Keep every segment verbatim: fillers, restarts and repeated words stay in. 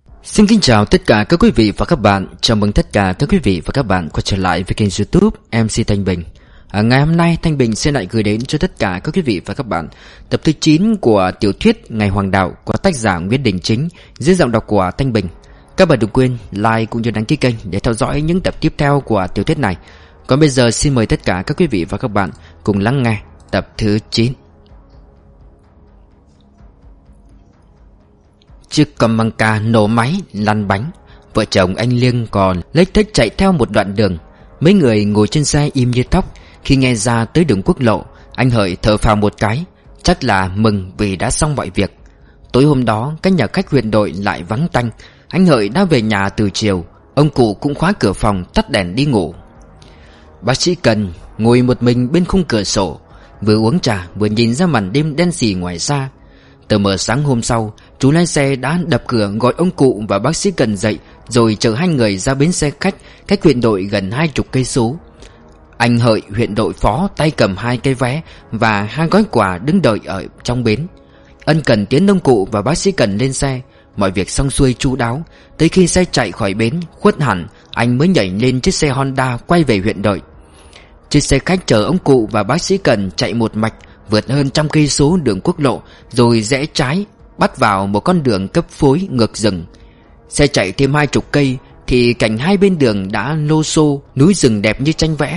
Xin kính chào tất cả các quý vị và các bạn. Chào mừng tất cả các quý vị và các bạn quay trở lại với kênh YouTube em xê Thanh Bình. à, Ngày hôm nay Thanh Bình sẽ lại gửi đến cho tất cả các quý vị và các bạn tập thứ chín của tiểu thuyết Ngày Hoàng Đạo của tác giả Nguyễn Đình Chính dưới giọng đọc của Thanh Bình. Các bạn đừng quên like cũng như đăng ký kênh để theo dõi những tập tiếp theo của tiểu thuyết này. Còn bây giờ xin mời tất cả các quý vị và các bạn cùng lắng nghe tập thứ chín. Chiếc Comanca nổ máy lăn bánh. Vợ chồng anh Liêng còn lếch thếch chạy theo một đoạn đường. Mấy người ngồi trên xe im như thóc. Khi nghe ra tới đường quốc lộ, anh Hợi thở phào một cái, chắc là mừng vì đã xong mọi việc. Tối hôm đó các nhà khách huyện đội lại vắng tanh. Anh Hợi đã về nhà từ chiều. Ông cụ cũng khóa cửa phòng, tắt đèn đi ngủ. Bác sĩ Cần ngồi một mình bên khung cửa sổ, vừa uống trà vừa nhìn ra màn đêm đen sì ngoài xa. Tờ mờ sáng hôm sau, chú lái xe đã đập cửa gọi ông cụ và bác sĩ Cần dậy, rồi chở hai người ra bến xe khách cách huyện đội gần hai chục cây số. Anh Hợi, huyện đội phó, tay cầm hai cái vé và hai gói quà đứng đợi ở trong bến. Ân cần tiến ông cụ và bác sĩ Cần lên xe. Mọi việc xong xuôi chu đáo. Tới khi xe chạy khỏi bến khuất hẳn, anh mới nhảy lên chiếc xe Honda quay về huyện đội. Chiếc xe khách chở ông cụ và bác sĩ Cần chạy một mạch vượt hơn trăm cây số đường quốc lộ, rồi rẽ trái bắt vào một con đường cấp phối ngược rừng. Xe chạy thêm hai chục cây thì cảnh hai bên đường đã lô xô, núi rừng đẹp như tranh vẽ.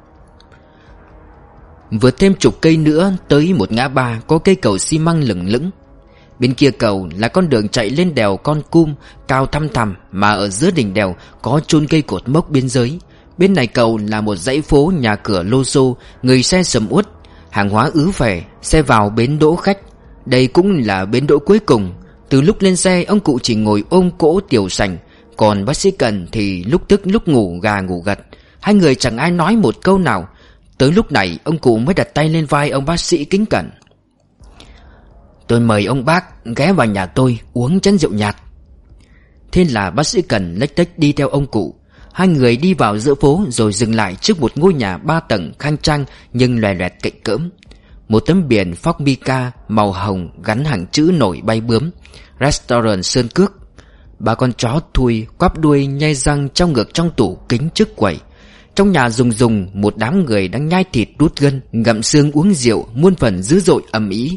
Vượt thêm chục cây nữa tới một ngã ba có cây cầu xi măng lửng lững. Bên kia cầu là con đường chạy lên đèo Con Cum cao thăm thẳm, mà ở giữa đỉnh đèo có chôn cây cột mốc biên giới. Bên này cầu là một dãy phố nhà cửa lô xô, người xe sầm uất, hàng hóa ứ phẻ. Xe vào bến đỗ khách. Đây cũng là bến đỗ cuối cùng. Từ lúc lên xe, ông cụ chỉ ngồi ôm cỗ tiểu sành, còn bác sĩ Cần thì lúc thức lúc ngủ gà ngủ gật. Hai người chẳng ai nói một câu nào. Tới lúc này ông cụ mới đặt tay lên vai ông bác sĩ kính cẩn. Tôi mời ông bác ghé vào nhà tôi uống chén rượu nhạt. Thế là bác sĩ Cần lếch tếch đi theo ông cụ. Hai người đi vào giữa phố rồi dừng lại trước một ngôi nhà ba tầng khang trang nhưng loè loẹt cạnh cỡm. Một tấm biển Formica màu hồng gắn hàng chữ nổi bay bướm: Restaurant Sơn Cước. Ba con chó thui quắp đuôi nhai răng trong ngược trong tủ kính trước quầy. Trong nhà rùng rùng một đám người đang nhai thịt đút gân, ngậm xương uống rượu, muôn phần dữ dội ầm ĩ.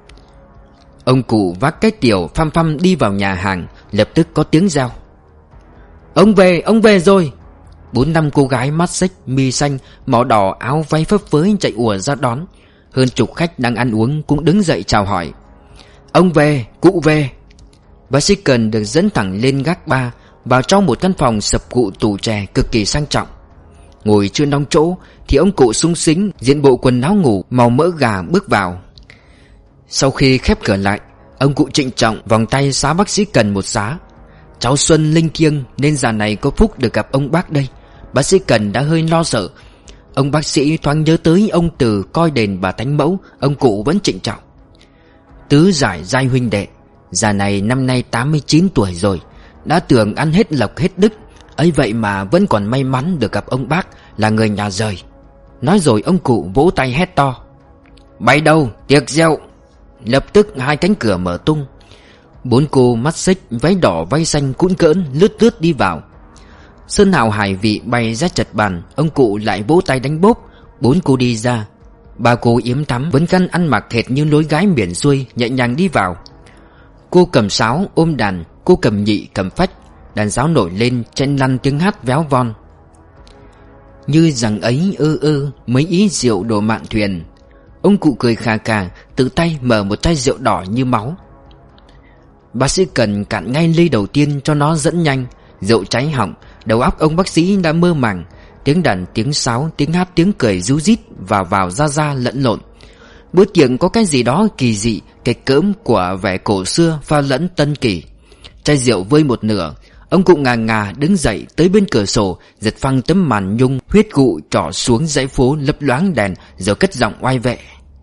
Ông cụ vác cái tiểu phăm phăm đi vào nhà hàng, lập tức có tiếng reo: Ông về, ông về rồi. Bốn năm cô gái mắt xích, mi xanh, màu đỏ, áo váy phấp phới chạy ùa ra đón. Hơn chục khách đang ăn uống cũng đứng dậy chào hỏi: Ông về, cụ về. Bác sĩ Cần được dẫn thẳng lên gác ba, vào trong một căn phòng sập cụ tủ chè cực kỳ sang trọng. Ngồi chưa đóng chỗ thì ông cụ sung sính diện bộ quần áo ngủ màu mỡ gà bước vào. Sau khi khép cửa lại, ông cụ trịnh trọng vòng tay xá bác sĩ Cần một xá. Cháu Xuân linh thiêng nên già này có phúc được gặp ông bác đây. Bác sĩ Cần đã hơi lo sợ. Ông bác sĩ thoáng nhớ tới ông Từ coi đền bà Thánh Mẫu. Ông cụ vẫn trịnh trọng: Tứ giải giai huynh đệ, già này năm nay tám mươi chín tuổi rồi, đã tưởng ăn hết lộc hết đức, ấy vậy mà vẫn còn may mắn được gặp ông bác là người nhà rời. Nói rồi ông cụ vỗ tay hét to: Bay đâu, tiệc rượu. Lập tức hai cánh cửa mở tung. Bốn cô mắt xích, váy đỏ váy xanh cũn cỡn lướt lướt đi vào. Sơn hào hải vị bày ra chật bàn, ông cụ lại vỗ tay đánh bốp. Bốn cô đi ra. Ba cô yếm thắm vẫn khăn ăn mặc hệt như lối gái miền xuôi nhẹ nhàng đi vào. Cô cầm sáo ôm đàn, cô cầm nhị cầm phách. Đàn sáo nổi lên chen lăn tiếng hát véo von: Như rằng ấy ơ ơ mấy ý rượu đổ mạn thuyền. Ông cụ cười khà khà, tự tay mở một chai rượu đỏ như máu. Bác sĩ Cần cạn ngay ly đầu tiên cho nó dẫn nhanh. Rượu cháy họng, đầu óc ông bác sĩ đã mơ màng. Tiếng đàn, tiếng sáo, tiếng hát, tiếng cười ríu rít vào vào ra ra lẫn lộn. Bữa tiệc có cái gì đó kỳ dị, kịch cỡm của vẻ cổ xưa pha lẫn tân kỳ. Chai rượu vơi một nửa, ông cụ ngà ngà đứng dậy tới bên cửa sổ, giật phăng tấm màn nhung huyết cụ trỏ xuống dãy phố lấp loáng đèn, rồi cất giọng oai vệ: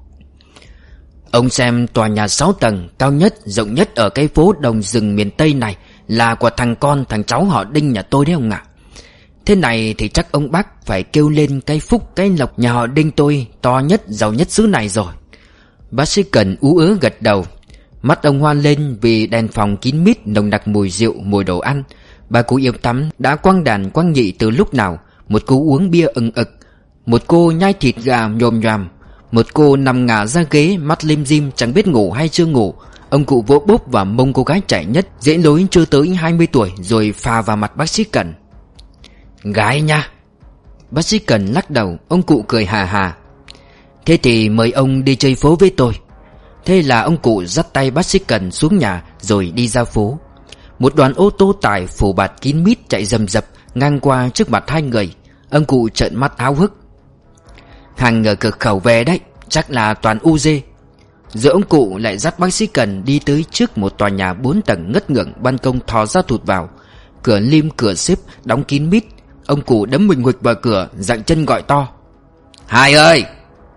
Ông xem tòa nhà sáu tầng cao nhất rộng nhất ở cái phố đồng rừng miền Tây này là của thằng con thằng cháu họ Đinh nhà tôi đấy ông ạ. Thế này thì chắc ông bác phải kêu lên cái phúc cái lộc nhà họ Đinh tôi to nhất giàu nhất xứ này rồi. Bác sĩ Cần ú ớ gật đầu. Mắt ông Hoan lên vì đèn phòng kín mít nồng nặc mùi rượu, mùi đồ ăn. Bà cụ Yếm Tắm đã quăng đàn quăng nhị từ lúc nào. Một cô uống bia ừng ực, một cô nhai thịt gà nhồm nhoàm, một cô nằm ngả ra ghế mắt lim dim chẳng biết ngủ hay chưa ngủ. Ông cụ vỗ bốp vào mông cô gái trẻ nhất, dễ lối chưa tới hai mươi tuổi, rồi phà vào mặt bác sĩ Cần. Gái nha. Bác sĩ Cần lắc đầu. Ông cụ cười hà hà. Thế thì mời ông đi chơi phố với tôi. Thế là ông cụ dắt tay bác sĩ Cần xuống nhà rồi đi ra phố. Một đoàn ô tô tải phủ bạt kín mít chạy rầm rập ngang qua trước mặt hai người. Ông cụ trợn mắt háo hức. Hàng ở cửa khẩu về đấy, chắc là toàn u dê. Rồi ông cụ lại dắt bác sĩ Cần đi tới trước một tòa nhà bốn tầng ngất ngưởng, ban công thò ra thụt vào. Cửa lim cửa xếp đóng kín mít. Ông cụ đấm mình nguịch vào cửa, dặng chân gọi to. Hai ơi!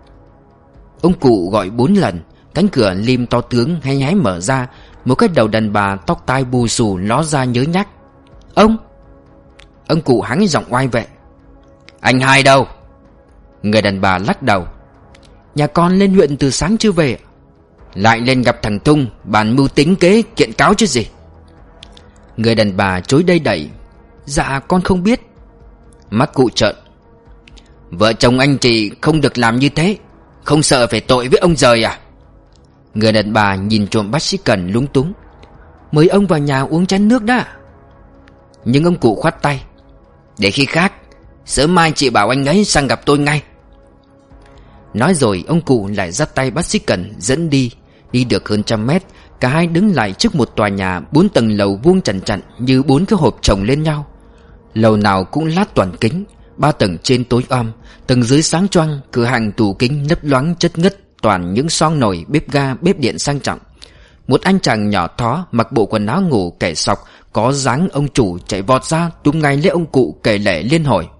Ông cụ gọi bốn lần. Cánh cửa lim to tướng hay hé mở ra. Một cái đầu đàn bà tóc tai bù xù ló ra nhớ nhắc. Ông! Ông cụ hắng giọng oai vệ. Anh Hai đâu? Người đàn bà lắc đầu. Nhà con lên huyện từ sáng chưa về. Lại lên gặp thằng Tung bàn mưu tính kế kiện cáo chứ gì. Người đàn bà chối đây đẩy. Dạ con không biết. Mắt cụ trợn. Vợ chồng anh chị không được làm như thế. Không sợ phải tội với ông rời à? Người đàn bà nhìn trộm bác sĩ Cần lúng túng. Mời ông vào nhà uống chén nước đã. Nhưng ông cụ khoát tay. Để khi khác, sớm mai chị bảo anh ấy sang gặp tôi ngay. Nói rồi ông cụ lại dắt tay bác sĩ Cần dẫn đi. Đi được hơn trăm mét, cả hai đứng lại trước một tòa nhà bốn tầng lầu vuông chằn chặn như bốn cái hộp chồng lên nhau. Lầu nào cũng lát toàn kính. Ba tầng trên tối om, tầng dưới sáng choang. Cửa hàng tủ kính nấp loáng chất ngất, toàn những son nồi, bếp ga, bếp điện sang trọng. Một anh chàng nhỏ thó mặc bộ quần áo ngủ kẻ sọc, có dáng ông chủ chạy vọt ra túm ngay lấy ông cụ kể lể liên hồi.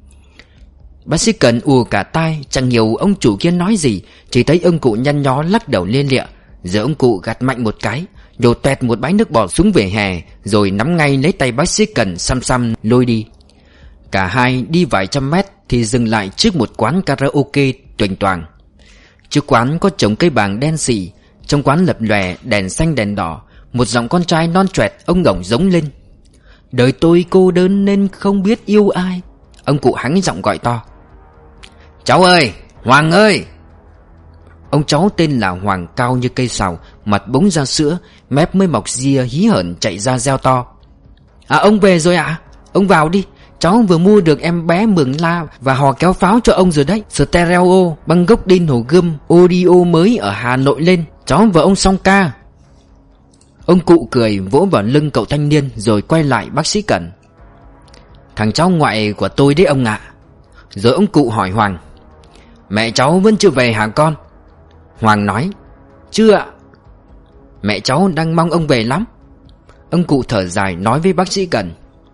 Bác sĩ Cần ù cả tai, chẳng hiểu ông chủ kia nói gì, chỉ thấy ông cụ nhăn nhó lắc đầu lia lịa. Giờ ông cụ gạt mạnh một cái, nhổ toẹt một bãi nước bọt xuống vỉa hè, rồi nắm ngay lấy tay bác sĩ Cần xăm xăm lôi đi. Cả hai đi vài trăm mét thì dừng lại trước một quán karaoke toành toàng. Trước quán có trồng cây bàng đen xì. Trong quán lập lòe đèn xanh đèn đỏ. Một giọng con trai non choẹt ông ngổng giống lên. Đời tôi cô đơn nên không biết yêu ai. Ông cụ hắng giọng gọi to. Cháu ơi! Hoàng ơi! Ông cháu tên là Hoàng, cao như cây sào, mặt bóng ra sữa, mép mới mọc ria hí hởn chạy ra reo to. À ông về rồi ạ? À? Ông vào đi. Cháu vừa mua được em bé mường la và hò kéo pháo cho ông rồi đấy. Stereo băng gốc đinh hồ gươm audio mới ở Hà Nội lên. Cháu và ông song ca. Ông cụ cười vỗ vào lưng cậu thanh niên rồi quay lại bác sĩ Cần. Thằng cháu ngoại của tôi đấy ông ạ. Rồi ông cụ hỏi Hoàng. Mẹ cháu vẫn chưa về hả con? Hoàng nói. Chưa ạ. Mẹ cháu đang mong ông về lắm. Ông cụ thở dài nói với bác sĩ Cần.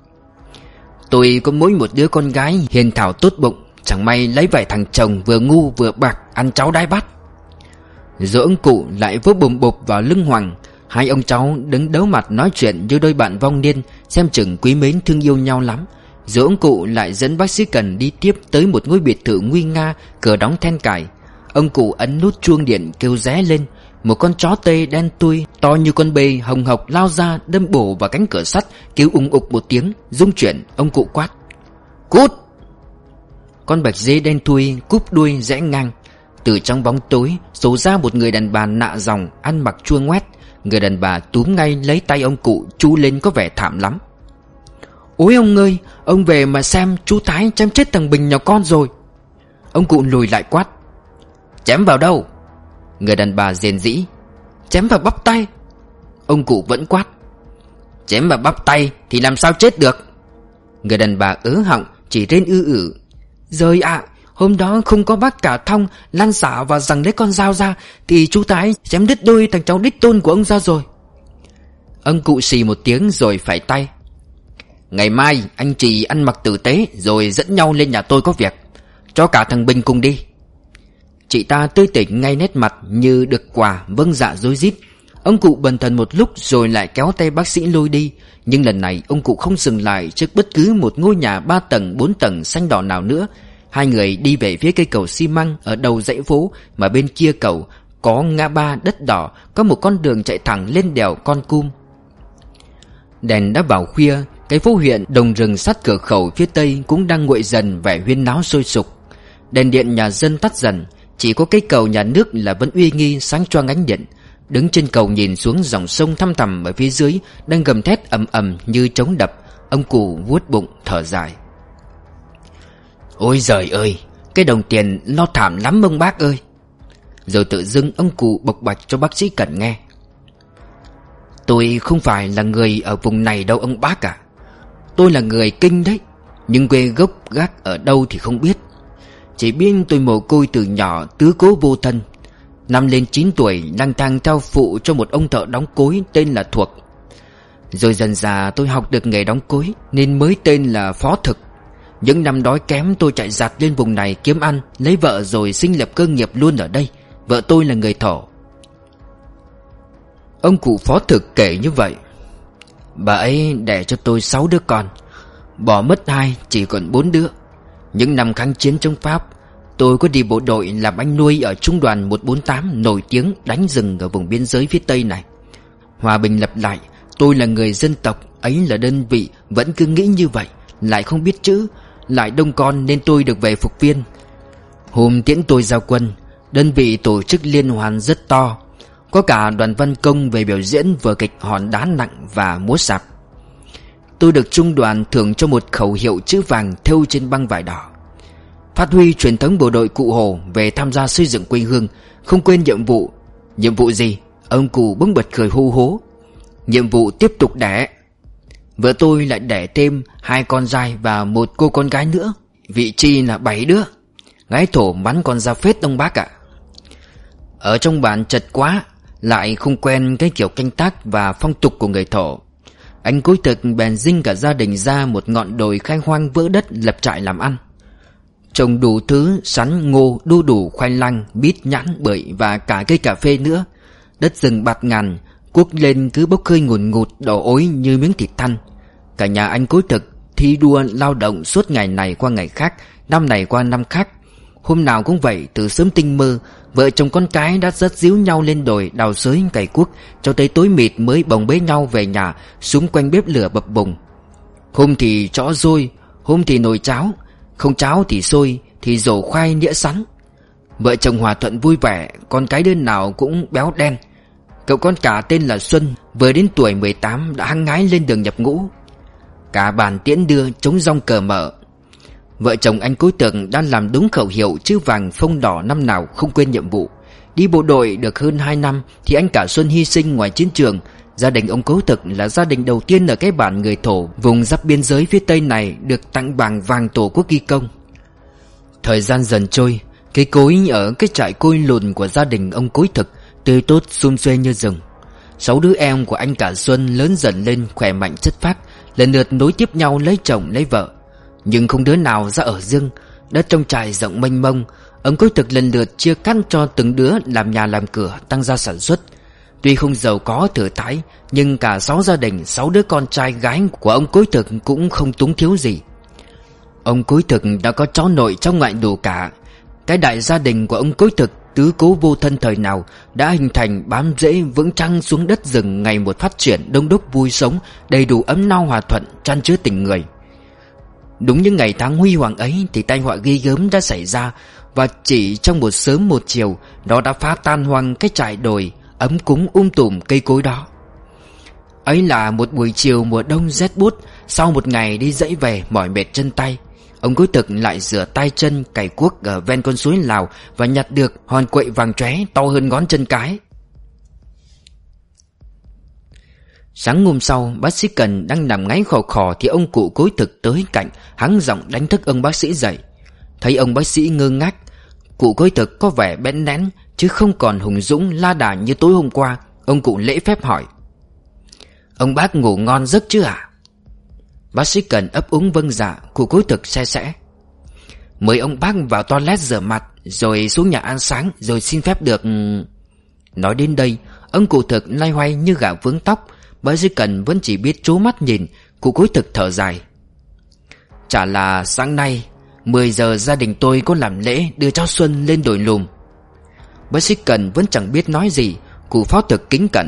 Tôi có mỗi một đứa con gái hiền thảo tốt bụng, chẳng may lấy vài thằng chồng vừa ngu vừa bạc ăn cháu đái bắt. Rồi ông cụ lại vỗ bùm bụp vào lưng Hoàng. Hai ông cháu đứng đấu mặt nói chuyện như đôi bạn vong niên, xem chừng quý mến thương yêu nhau lắm. Rồi ông cụ lại dẫn bác sĩ Cần đi tiếp tới một ngôi biệt thự nguy nga, cửa đóng then cài. Ông cụ ấn nút chuông điện kêu ré lên. Một con chó tê đen tui to như con bê hồng hộc lao ra đâm bổ vào cánh cửa sắt, kêu ùng ục một tiếng rung chuyển. Ông cụ quát. Cút! Con bạch dê đen thui cúp đuôi rẽ ngang. Từ trong bóng tối xổ ra một người đàn bà nạ dòng, ăn mặc chua ngoét. Người đàn bà túm ngay lấy tay ông cụ, chu lên có vẻ thảm lắm. Ôi ông ơi, ông về mà xem, chú Thái chém chết thằng Bình nhỏ con rồi. Ông cụ lùi lại quát. Chém vào đâu? Người đàn bà rền rĩ. Chém vào bắp tay. Ông cụ vẫn quát. Chém vào bắp tay thì làm sao chết được? Người đàn bà ớ họng chỉ rên ư ử. Rời ạ, à, hôm đó không có bác cả Thong lăn xả và giằng lấy con dao ra, thì chú Thái chém đứt đôi thằng cháu đích tôn của ông ra rồi. Ông cụ xì một tiếng rồi phải tay. Ngày mai anh chị ăn mặc tử tế rồi dẫn nhau lên nhà tôi có việc. Cho cả thằng Bình cùng đi. Chị ta tươi tỉnh ngay nét mặt như được quà, vâng dạ rối rít. Ông cụ bần thần một lúc rồi lại kéo tay bác sĩ lôi đi. Nhưng lần này ông cụ không dừng lại trước bất cứ một ngôi nhà ba tầng bốn tầng xanh đỏ nào nữa. Hai người đi về phía cây cầu xi măng ở đầu dãy phố, mà bên kia cầu có ngã ba đất đỏ, có một con đường chạy thẳng lên đèo Con Cum. Đèn đã vào khuya, cái phố huyện đồng rừng sát cửa khẩu phía tây cũng đang nguội dần vẻ huyên náo sôi sục. Đèn điện nhà dân tắt dần, chỉ có cây cầu nhà nước là vẫn uy nghi sáng choang ánh điện. Đứng trên cầu nhìn xuống dòng sông thăm thẳm ở phía dưới đang gầm thét ầm ầm như trống đập, ông cụ vuốt bụng thở dài. Ôi giời ơi, cái đồng tiền lo thảm lắm ông bác ơi. Rồi tự dưng ông cụ bộc bạch cho bác sĩ Cẩn nghe. Tôi không phải là người ở vùng này đâu ông bác à. Tôi là người Kinh đấy, nhưng quê gốc gác ở đâu thì không biết. Chỉ biết tôi mồ côi từ nhỏ, tứ cố vô thân. Năm lên chín tuổi lang thang theo phụ cho một ông thợ đóng cối tên là Thuộc. Rồi dần dà tôi học được nghề đóng cối nên mới tên là Phó Thực. Những năm đói kém tôi chạy giặt lên vùng này kiếm ăn, lấy vợ rồi sinh lập cơ nghiệp luôn ở đây. Vợ tôi là người Thổ. Ông cụ Phó Thực kể như vậy. Bà ấy đẻ cho tôi sáu đứa con, bỏ mất hai, chỉ còn bốn đứa. Những năm kháng chiến chống Pháp, tôi có đi bộ đội làm anh nuôi ở trung đoàn một bốn tám nổi tiếng đánh rừng ở vùng biên giới phía tây này. Hòa bình lập lại, tôi là người dân tộc, ấy là đơn vị vẫn cứ nghĩ như vậy, lại không biết chữ, lại đông con nên tôi được về phục viên. Hôm tiễn tôi giao quân, đơn vị tổ chức liên hoan rất to, có cả đoàn văn công về biểu diễn vở kịch Hòn Đá Nặng và múa sạp. Tôi được trung đoàn thưởng cho một khẩu hiệu chữ vàng thêu trên băng vải đỏ. Phát huy truyền thống bộ đội Cụ Hồ về tham gia xây dựng quê hương, không quên nhiệm vụ. Nhiệm vụ gì? Ông cụ bỗng bật cười hô hố. Nhiệm vụ tiếp tục đẻ. Vợ tôi lại đẻ thêm hai con trai và một cô con gái nữa. Vị chi là bảy đứa. Gái Thổ bắn con ra phết ông bác ạ. Ở trong bản chật quá, lại không quen cái kiểu canh tác và phong tục của người Thổ. Anh Cối Thực bèn dinh cả gia đình ra một ngọn đồi khai hoang vỡ đất lập trại làm ăn. Trồng đủ thứ sắn, ngô, đu đủ, khoai lang, bít, nhãn, bưởi và cả cây cà phê nữa. Đất rừng bạt ngàn, cuốc lên cứ bốc hơi ngùn ngụt đỏ ối như miếng thịt thăn. Cả nhà anh Cối Thực thi đua lao động suốt ngày này qua ngày khác, năm này qua năm khác. Hôm nào cũng vậy, từ sớm tinh mơ, vợ chồng con cái đã dắt díu nhau lên đồi đào xới cày cuốc cho tới tối mịt mới bồng bế nhau về nhà, xúm quanh bếp lửa bập bùng. Hôm thì chõ dôi, hôm thì nồi cháo, không cháo thì xôi, thì rổ khoai nĩa sắn. Vợ chồng hòa thuận vui vẻ, con cái đứa nào cũng béo đen. Cậu con cả tên là Xuân, vừa đến tuổi mười tám đã hăng hái lên đường nhập ngũ. Cả bàn tiễn đưa chống rong cờ mở. Vợ chồng anh Cối Thực đang làm đúng khẩu hiệu chữ vàng phông đỏ năm nào không quên nhiệm vụ. Đi bộ đội được hơn hai năm thì anh cả Xuân hy sinh ngoài chiến trường. Gia đình ông Cối Thực là gia đình đầu tiên ở cái bản người Thổ vùng giáp biên giới phía tây này được tặng bằng vàng Tổ quốc ghi công. Thời gian dần trôi, cây cối ở cái trại côi lùn của gia đình ông Cối Thực tươi tốt sum xuê như rừng. Sáu đứa em của anh cả Xuân lớn dần lên khỏe mạnh chất phác, lần lượt nối tiếp nhau lấy chồng lấy vợ. Nhưng không đứa nào ra ở riêng. Đất trong trại rộng mênh mông, ông Cối Thực lần lượt chia cắt cho từng đứa làm nhà làm cửa, tăng gia sản xuất. Tuy không giàu có thừa thãi, nhưng cả sáu gia đình, sáu đứa con trai gái của ông Cối Thực cũng không túng thiếu gì. Ông Cối Thực đã có cháu nội cháu ngoại đủ cả. Cái đại gia đình của ông Cối Thực tứ cố vô thân thời nào đã hình thành bám rễ vững chắc xuống đất rừng, ngày một phát triển đông đúc vui sống, đầy đủ ấm no hòa thuận, chan chứa tình người. Đúng những ngày tháng huy hoàng ấy thì tai họa ghê gớm đã xảy ra, và chỉ trong một sớm một chiều nó đã phá tan hoang cái trại đồi ấm cúng um tùm cây cối đó. Ấy là một buổi chiều mùa đông rét buốt. Sau một ngày đi dãy về mỏi mệt chân tay, ông Cối Thực lại rửa tay chân cày cuốc ở ven con suối Lào và nhặt được hòn quậy vàng chóe to hơn ngón chân cái. Sáng hôm sau, bác sĩ Cần đang nằm ngáy khò khò thì ông cụ Cối Thực tới cạnh, hắng giọng đánh thức ông bác sĩ dậy. Thấy ông bác sĩ ngơ ngác, cụ Cối Thực có vẻ bẽn lẽn chứ không còn hùng dũng la đà như tối hôm qua. Ông cụ lễ phép hỏi: "Ông bác ngủ ngon giấc chứ à?" Bác sĩ Cần ấp úng vâng dạ. Cụ Cối Thực xe sẽ: "Mời ông bác vào toilet rửa mặt, rồi xuống nhà ăn sáng, rồi xin phép được..." Nói đến đây, ông cụ Thực loay hoay như gà vướng tóc. Bác sĩ Cần vẫn chỉ biết trố mắt nhìn. Cụ Cối Thực thở dài: "Chả là sáng nay mười giờ gia đình tôi có làm lễ đưa cháu Xuân lên đồi lùm." Bác sĩ Cần vẫn chẳng biết nói gì. Cụ phó thực kính cẩn: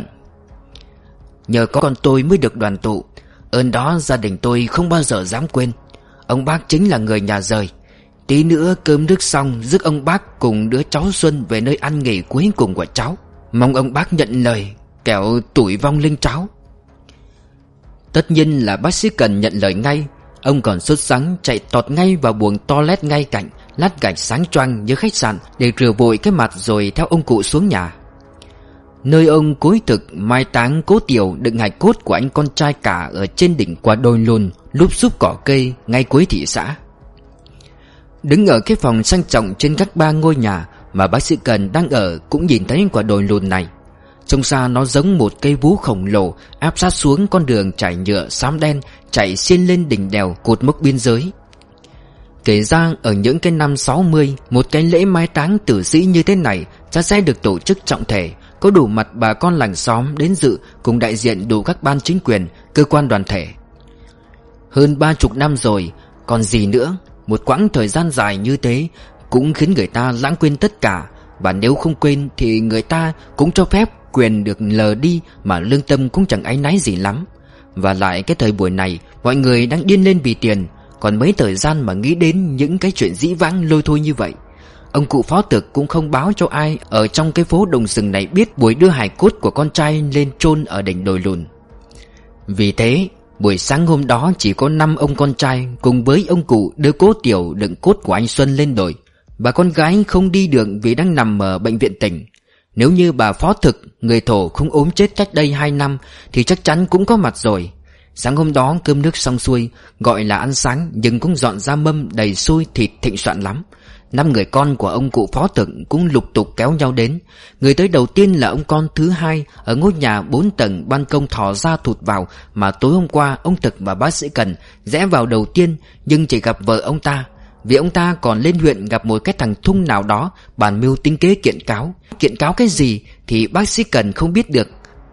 nhờ có con tôi mới được đoàn tụ. Ơn đó gia đình tôi không bao giờ dám quên. Ông bác chính là người nhà rời. Tí nữa cơm nước xong, rước ông bác cùng đứa cháu Xuân về nơi ăn nghỉ cuối cùng của cháu. Mong ông bác nhận lời, kẻo tủi vong linh cháu. Tất nhiên là bác sĩ Cần nhận lời ngay. Ông còn sốt sắng chạy tọt ngay vào buồng toilet ngay cạnh, lát gạch sáng choang như khách sạn, để rửa vội cái mặt rồi theo ông cụ xuống nhà. Nơi ông cối thực mai táng cố Tiểu đựng hài cốt của anh con trai cả ở trên đỉnh quả đồi lùn lúp xúp cỏ cây ngay cuối thị xã. Đứng ở cái phòng sang trọng trên các ba ngôi nhà mà bác sĩ Cần đang ở cũng nhìn thấy quả đồi lùn này. Trông xa nó giống một cây vú khổng lồ áp sát xuống con đường trải nhựa xám đen chạy xiên lên đỉnh đèo cột mốc biên giới. Kể ra ở những cái năm sáu mươi, một cái lễ mai táng tử sĩ như thế này chắc sẽ được tổ chức trọng thể, có đủ mặt bà con làng xóm đến dự cùng đại diện đủ các ban chính quyền, cơ quan đoàn thể. Hơn ba chục năm rồi, còn gì nữa. Một quãng thời gian dài như thế cũng khiến người ta lãng quên tất cả. Và nếu không quên thì người ta cũng cho phép quyền được lờ đi, mà lương tâm cũng chẳng áy náy gì lắm. Và lại cái thời buổi này mọi người đang điên lên vì tiền, còn mấy thời gian mà nghĩ đến những cái chuyện dĩ vãng lôi thôi như vậy. Ông cụ phó thực cũng không báo cho ai ở trong cái phố Đồng Sừng này biết buổi đưa hài cốt của con trai lên chôn ở đỉnh đồi lùn. Vì thế buổi sáng hôm đó chỉ có năm ông con trai cùng với ông cụ đưa cố Tiểu đựng cốt của anh Xuân lên đồi. Bà con gái không đi được vì đang nằm ở bệnh viện tỉnh. Nếu như bà phó thực, người thổ không ốm chết cách đây hai năm thì chắc chắn cũng có mặt rồi. Sáng hôm đó cơm nước xong xuôi, gọi là ăn sáng nhưng cũng dọn ra mâm đầy xôi thịt thịnh soạn lắm. Năm người con của ông cụ phó thực cũng lục tục kéo nhau đến. Người tới đầu tiên là ông con thứ hai ở ngôi nhà bốn tầng ban công thò ra thụt vào mà tối hôm qua ông Thực và bác sĩ Cần rẽ vào đầu tiên, nhưng chỉ gặp vợ ông ta. Vì ông ta còn lên huyện gặp một cái thằng Thung nào đó bàn mưu tính kế kiện cáo. Kiện cáo cái gì thì bác sĩ Cần không biết được.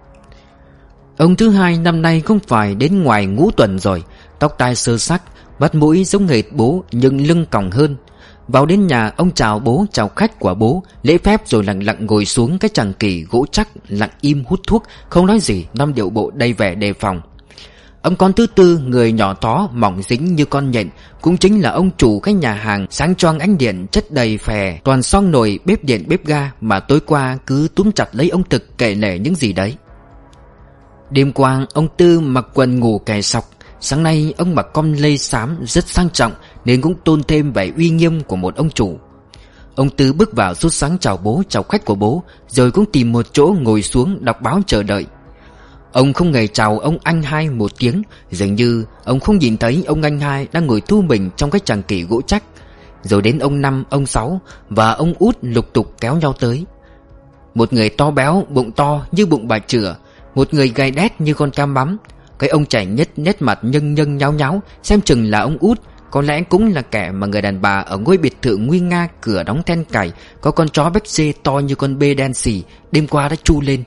Ông thứ hai năm nay không phải đến ngoài ngũ tuần rồi, tóc tai sơ sắc, mắt mũi giống hệt bố nhưng lưng còng hơn. Vào đến nhà, ông chào bố chào khách của bố, lễ phép rồi lặng lặng ngồi xuống cái chàng kỳ gỗ chắc, lặng im hút thuốc, không nói gì, năm điệu bộ đầy vẻ đề phòng. Ông con thứ tư, người nhỏ tó mỏng dính như con nhện, cũng chính là ông chủ cái nhà hàng sáng choang ánh điện chất đầy phè, toàn xoong nồi bếp điện bếp ga mà tối qua cứ túm chặt lấy ông Thực kể lể những gì đấy. Đêm qua ông Tư mặc quần ngủ kè sọc, sáng nay ông mặc com lê xám rất sang trọng nên cũng tôn thêm vẻ uy nghiêm của một ông chủ. Ông Tư bước vào sốt sáng chào bố chào khách của bố, rồi cũng tìm một chỗ ngồi xuống đọc báo chờ đợi. Ông không hề chào ông anh hai một tiếng, dường như ông không nhìn thấy ông anh hai đang ngồi thu mình trong cái chàng kỷ gỗ chắc. Rồi đến ông Năm, ông Sáu và ông Út lục tục kéo nhau tới. Một người to béo, bụng to như bụng bà chửa, một người gầy đét như con cam bắm. Cái ông trẻ nhất nét mặt nhân nhân nháo nháo, xem chừng là ông Út. Có lẽ cũng là kẻ mà người đàn bà ở ngôi biệt thự nguy nga cửa đóng then cài, có con chó béc xê to như con bê đen xì đêm qua đã chu lên.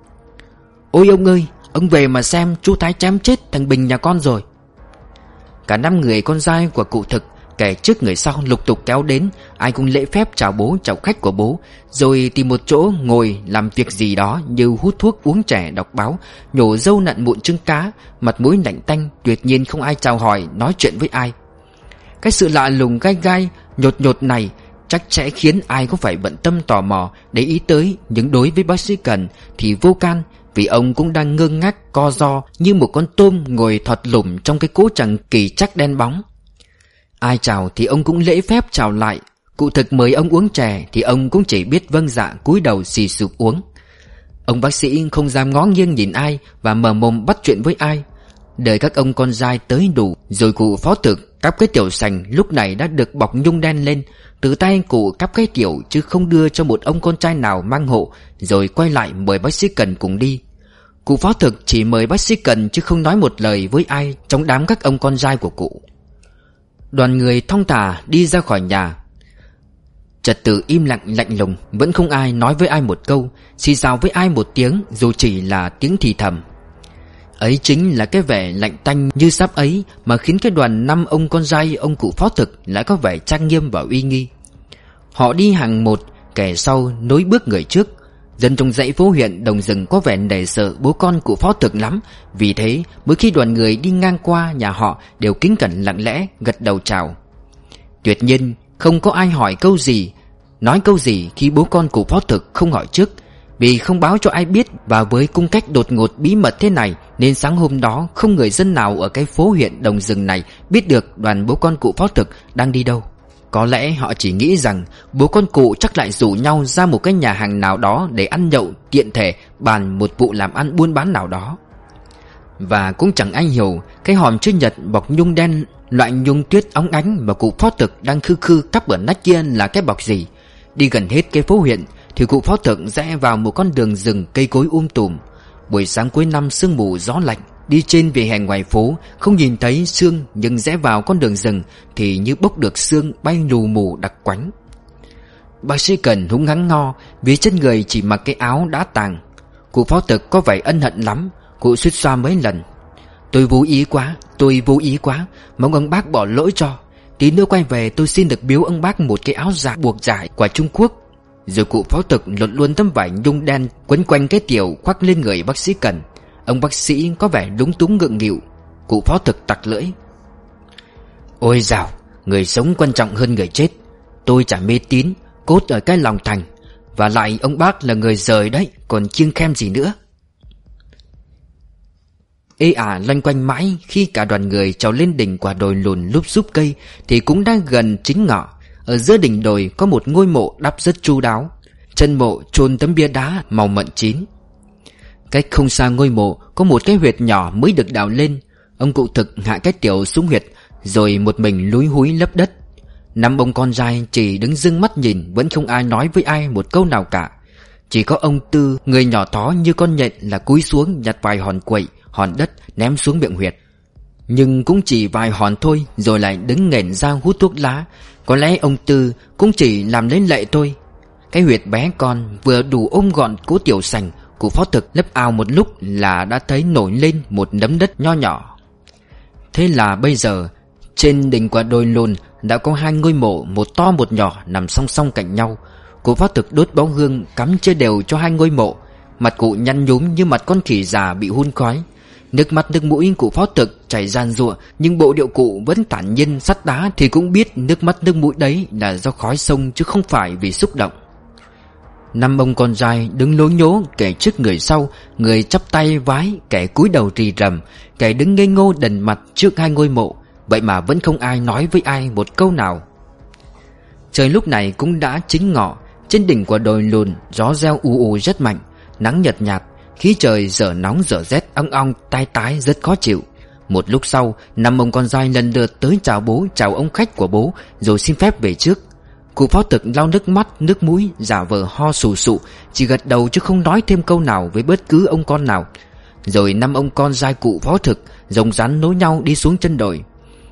Ôi ông ơi, ông về mà xem, chú Thái chém chết thằng Bình nhà con rồi. Cả năm người con trai của cụ Thực, kẻ trước người sau lục tục kéo đến, ai cũng lễ phép chào bố chào khách của bố, rồi tìm một chỗ ngồi làm việc gì đó như hút thuốc uống chè đọc báo, nhổ râu nặn mụn trứng cá, mặt mũi lạnh tanh, tuyệt nhiên không ai chào hỏi nói chuyện với ai. Cái sự lạ lùng gai gai nhột nhột này chắc sẽ khiến ai cũng phải bận tâm tò mò để ý tới, nhưng đối với bác sĩ Cần thì vô can, vì ông cũng đang ngơ ngác co ro như một con tôm ngồi thọt lùm trong cái cỗ chằng kỳ chắc đen bóng. Ai chào thì ông cũng lễ phép chào lại. Cụ Thực mời ông uống chè thì ông cũng chỉ biết vâng dạ cúi đầu xì sụp uống. Ông bác sĩ không dám ngó nghiêng nhìn ai và mở mồm bắt chuyện với ai. Đợi các ông con trai tới đủ, rồi cụ phó thực cắp cái tiểu sành lúc này đã được bọc nhung đen lên. Từ tay cụ cắp cái tiểu chứ không đưa cho một ông con trai nào mang hộ, rồi quay lại mời bác sĩ Cần cùng đi. Cụ phó thực chỉ mời bác sĩ Cần chứ không nói một lời với ai trong đám các ông con trai của cụ. Đoàn người thong thả đi ra khỏi nhà. Trật tự im lặng lạnh lùng, vẫn không ai nói với ai một câu, xì xào với ai một tiếng dù chỉ là tiếng thì thầm. Ấy chính là cái vẻ lạnh tanh như sáp ấy mà khiến cái đoàn năm ông con trai ông cụ phó thực lại có vẻ trang nghiêm và uy nghi. Họ đi hàng một, kẻ sau nối bước người trước. Dân trong dãy phố huyện Đồng Rừng có vẻ nể sợ bố con cụ phó thực lắm. Vì thế mỗi khi đoàn người đi ngang qua nhà họ đều kính cẩn lặng lẽ gật đầu chào. Tuyệt nhiên không có ai hỏi câu gì, nói câu gì khi bố con cụ phó thực không hỏi trước, vì không báo cho ai biết. Và với cung cách đột ngột bí mật thế này nên sáng hôm đó không người dân nào ở cái phố huyện Đồng Rừng này biết được đoàn bố con cụ phó thực đang đi đâu. Có lẽ họ chỉ nghĩ rằng bố con cụ chắc lại rủ nhau ra một cái nhà hàng nào đó để ăn nhậu, tiện thể bàn một vụ làm ăn buôn bán nào đó. Và cũng chẳng ai hiểu cái hòm chữ nhật bọc nhung đen, loại nhung tuyết óng ánh mà cụ phó thực đang khư khư cắp ở nách kia là cái bọc gì. Đi gần hết cái phố huyện thì cụ phó thực rẽ vào một con đường rừng cây cối um tùm. Buổi sáng cuối năm sương mù gió lạnh, đi trên vỉa hè ngoài phố không nhìn thấy sương, nhưng rẽ vào con đường rừng thì như bốc được sương bay lù mù đặc quánh. Bác sĩ Cần húng ngắn ngo vì trên người chỉ mặc cái áo đã tàng. Cụ phó thực có vẻ ân hận lắm. Cụ suýt xoa mấy lần. Tôi vô ý quá, tôi vô ý quá, mong ông bác bỏ lỗi cho. Tí nữa quay về tôi xin được biếu ông bác một cái áo dạ buộc dài của Trung Quốc. Rồi cụ phó thực lột luôn tấm vải nhung đen quấn quanh cái tiểu khoác lên người bác sĩ Cần. Ông bác sĩ có vẻ lúng túng ngượng nghịu. Cụ phó thực tặc lưỡi. Ôi dào, người sống quan trọng hơn người chết. Tôi chả mê tín, cốt ở cái lòng thành. Và lại ông bác là người rời đấy, còn chiêng khem gì nữa. Ê ả loanh quanh mãi khi cả đoàn người trèo lên đỉnh quả đồi lùn lúp xúp cây thì cũng đang gần chính ngọ. Ở giữa đỉnh đồi có một ngôi mộ đắp rất chu đáo. Chân mộ chôn tấm bia đá màu mận chín. Cách không xa ngôi mộ có một cái huyệt nhỏ mới được đào lên. Ông cụ thực hạ cái tiểu xuống huyệt rồi một mình lúi húi lấp đất. Năm ông con trai chỉ đứng dưng mắt nhìn, vẫn không ai nói với ai một câu nào cả. Chỉ có ông Tư, người nhỏ thó như con nhện, là cúi xuống nhặt vài hòn quậy, hòn đất ném xuống miệng huyệt. Nhưng cũng chỉ vài hòn thôi, rồi lại đứng nghển ra hút thuốc lá. Có lẽ ông Tư cũng chỉ làm lấy lệ thôi. Cái huyệt bé con vừa đủ ôm gọn cố tiểu sành. Cụ phó thực lấp ao một lúc là đã thấy nổi lên một nấm đất nho nhỏ. Thế là bây giờ trên đỉnh quả đồi lùn đã có hai ngôi mộ, một to một nhỏ, nằm song song cạnh nhau. Cụ phó thực đốt bó hương cắm chia đều cho hai ngôi mộ. Mặt cụ nhăn nhúm như mặt con khỉ già bị hun khói. Nước mắt nước mũi cụ phó thực chảy ran rụa, nhưng bộ điệu cụ vẫn thản nhiên. Sắt đá thì cũng biết nước mắt nước mũi đấy là do khói sông chứ không phải vì xúc động. Năm ông con trai đứng lố nhố, kẻ trước người sau, người chắp tay vái, kẻ cúi đầu rì rầm, kẻ đứng ngây ngô đần mặt trước hai ngôi mộ. Vậy mà vẫn không ai nói với ai một câu nào. Trời lúc này cũng đã chính ngọ. Trên đỉnh của đồi lùn gió reo ù ù rất mạnh, nắng nhợt nhạt, khí trời giờ nóng giờ rét, ong ong tai tái rất khó chịu. Một lúc sau, năm ông con trai lần lượt tới chào bố, chào ông khách của bố, rồi xin phép về trước. Cụ phó thực lau nước mắt nước mũi, giả vờ ho sù sụ, chỉ gật đầu chứ không nói thêm câu nào với bất cứ ông con nào. Rồi năm ông con trai cụ phó thực rồng rắn nối nhau đi xuống chân đồi.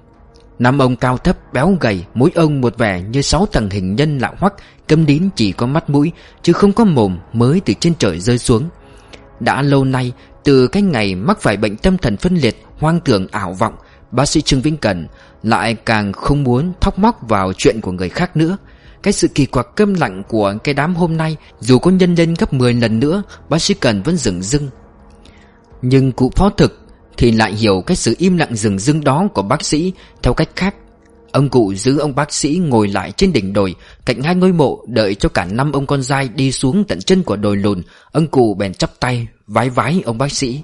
Năm ông cao thấp béo gầy, mỗi ông một vẻ như sáu tầng hình nhân lạ hoắc, câm đín chỉ có mắt mũi chứ không có mồm, mới từ trên trời rơi xuống. Đã lâu nay, từ cái ngày mắc phải bệnh tâm thần phân liệt, hoang tưởng ảo vọng, bác sĩ Trương Vĩnh Cần lại càng không muốn thóc móc vào chuyện của người khác nữa. Cái sự kỳ quặc câm lặng của cái đám hôm nay, dù có nhân lên gấp mười lần nữa, bác sĩ Cần vẫn dửng dưng. Nhưng cụ phó thực thì lại hiểu cái sự im lặng dửng dưng đó của bác sĩ theo cách khác. Ông cụ giữ ông bác sĩ ngồi lại trên đỉnh đồi cạnh hai ngôi mộ, đợi cho cả năm ông con trai đi xuống tận chân của đồi lùn. Ông cụ bèn chắp tay vái vái ông bác sĩ.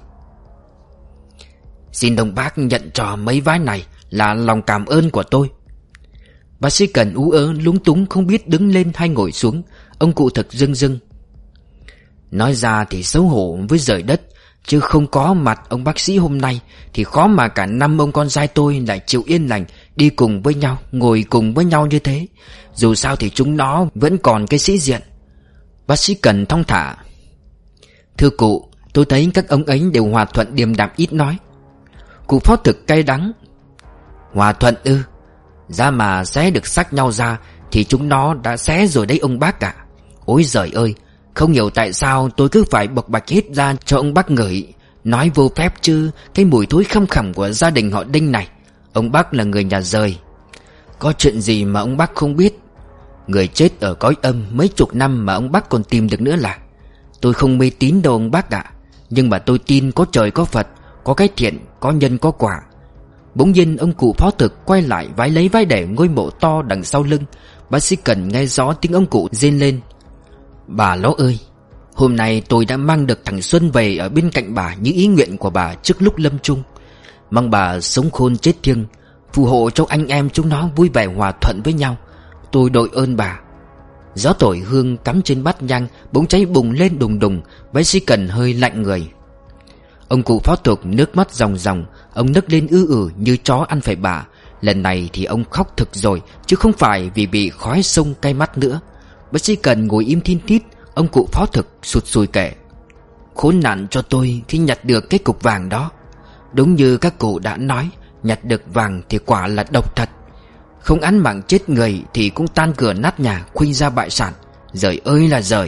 Xin ông bác nhận cho mấy vái này là lòng cảm ơn của tôi. Bác sĩ Cần ú ớ lúng túng không biết đứng lên hay ngồi xuống. Ông cụ thật rưng rưng. Nói ra thì xấu hổ với rời đất, chứ không có mặt ông bác sĩ hôm nay thì khó mà cả năm ông con trai tôi lại chịu yên lành đi cùng với nhau, ngồi cùng với nhau như thế. Dù sao thì chúng nó vẫn còn cái sĩ diện. Bác sĩ Cần thong thả. Thưa cụ, tôi thấy các ông ấy đều hòa thuận điềm đạm ít nói. Cụ phó thực cay đắng. Hòa thuận ư? Ra mà xé được xác nhau ra thì chúng nó đã xé rồi đấy ông bác ạ. Ôi giời ơi, không hiểu tại sao tôi cứ phải bộc bạch hết ra cho ông bác ngửi. Nói vô phép chứ, cái mùi thối khăm khẳm của gia đình họ Đinh này. Ông bác là người nhà rời. Có chuyện gì mà ông bác không biết? Người chết ở cõi âm mấy chục năm mà ông bác còn tìm được nữa là. Tôi không mê tín đâu ông bác ạ, nhưng mà tôi tin có trời có Phật, có cái thiện, có nhân có quả. Bỗng nhiên ông cụ phó thực quay lại vái lấy vái để ngôi mộ to đằng sau lưng. Bác sĩ Cần nghe rõ tiếng ông cụ rên lên: "Bà Ló ơi, hôm nay tôi đã mang được thằng Xuân về ở bên cạnh bà như ý nguyện của bà trước lúc lâm chung. Mong bà sống khôn chết thiêng, phù hộ cho anh em chúng nó vui vẻ hòa thuận với nhau. Tôi đội ơn bà." Gió thổi hương cắm trên bát nhang bỗng cháy bùng lên đùng đùng. Bác sĩ Cần hơi lạnh người. Ông cụ phó thuộc nước mắt ròng ròng. Ông nấc lên ư ử như chó ăn phải bả. Lần này thì ông khóc thực rồi, chứ không phải vì bị khói sông cay mắt nữa. Bác sĩ Cần ngồi im thin thít. Ông cụ phó thực sụt sùi kể: "Khốn nạn cho tôi khi nhặt được cái cục vàng đó. Đúng như các cụ đã nói, nhặt được vàng thì quả là độc thật. Không án mạng chết người thì cũng tan cửa nát nhà, khuynh ra bại sản. Giời ơi là giời."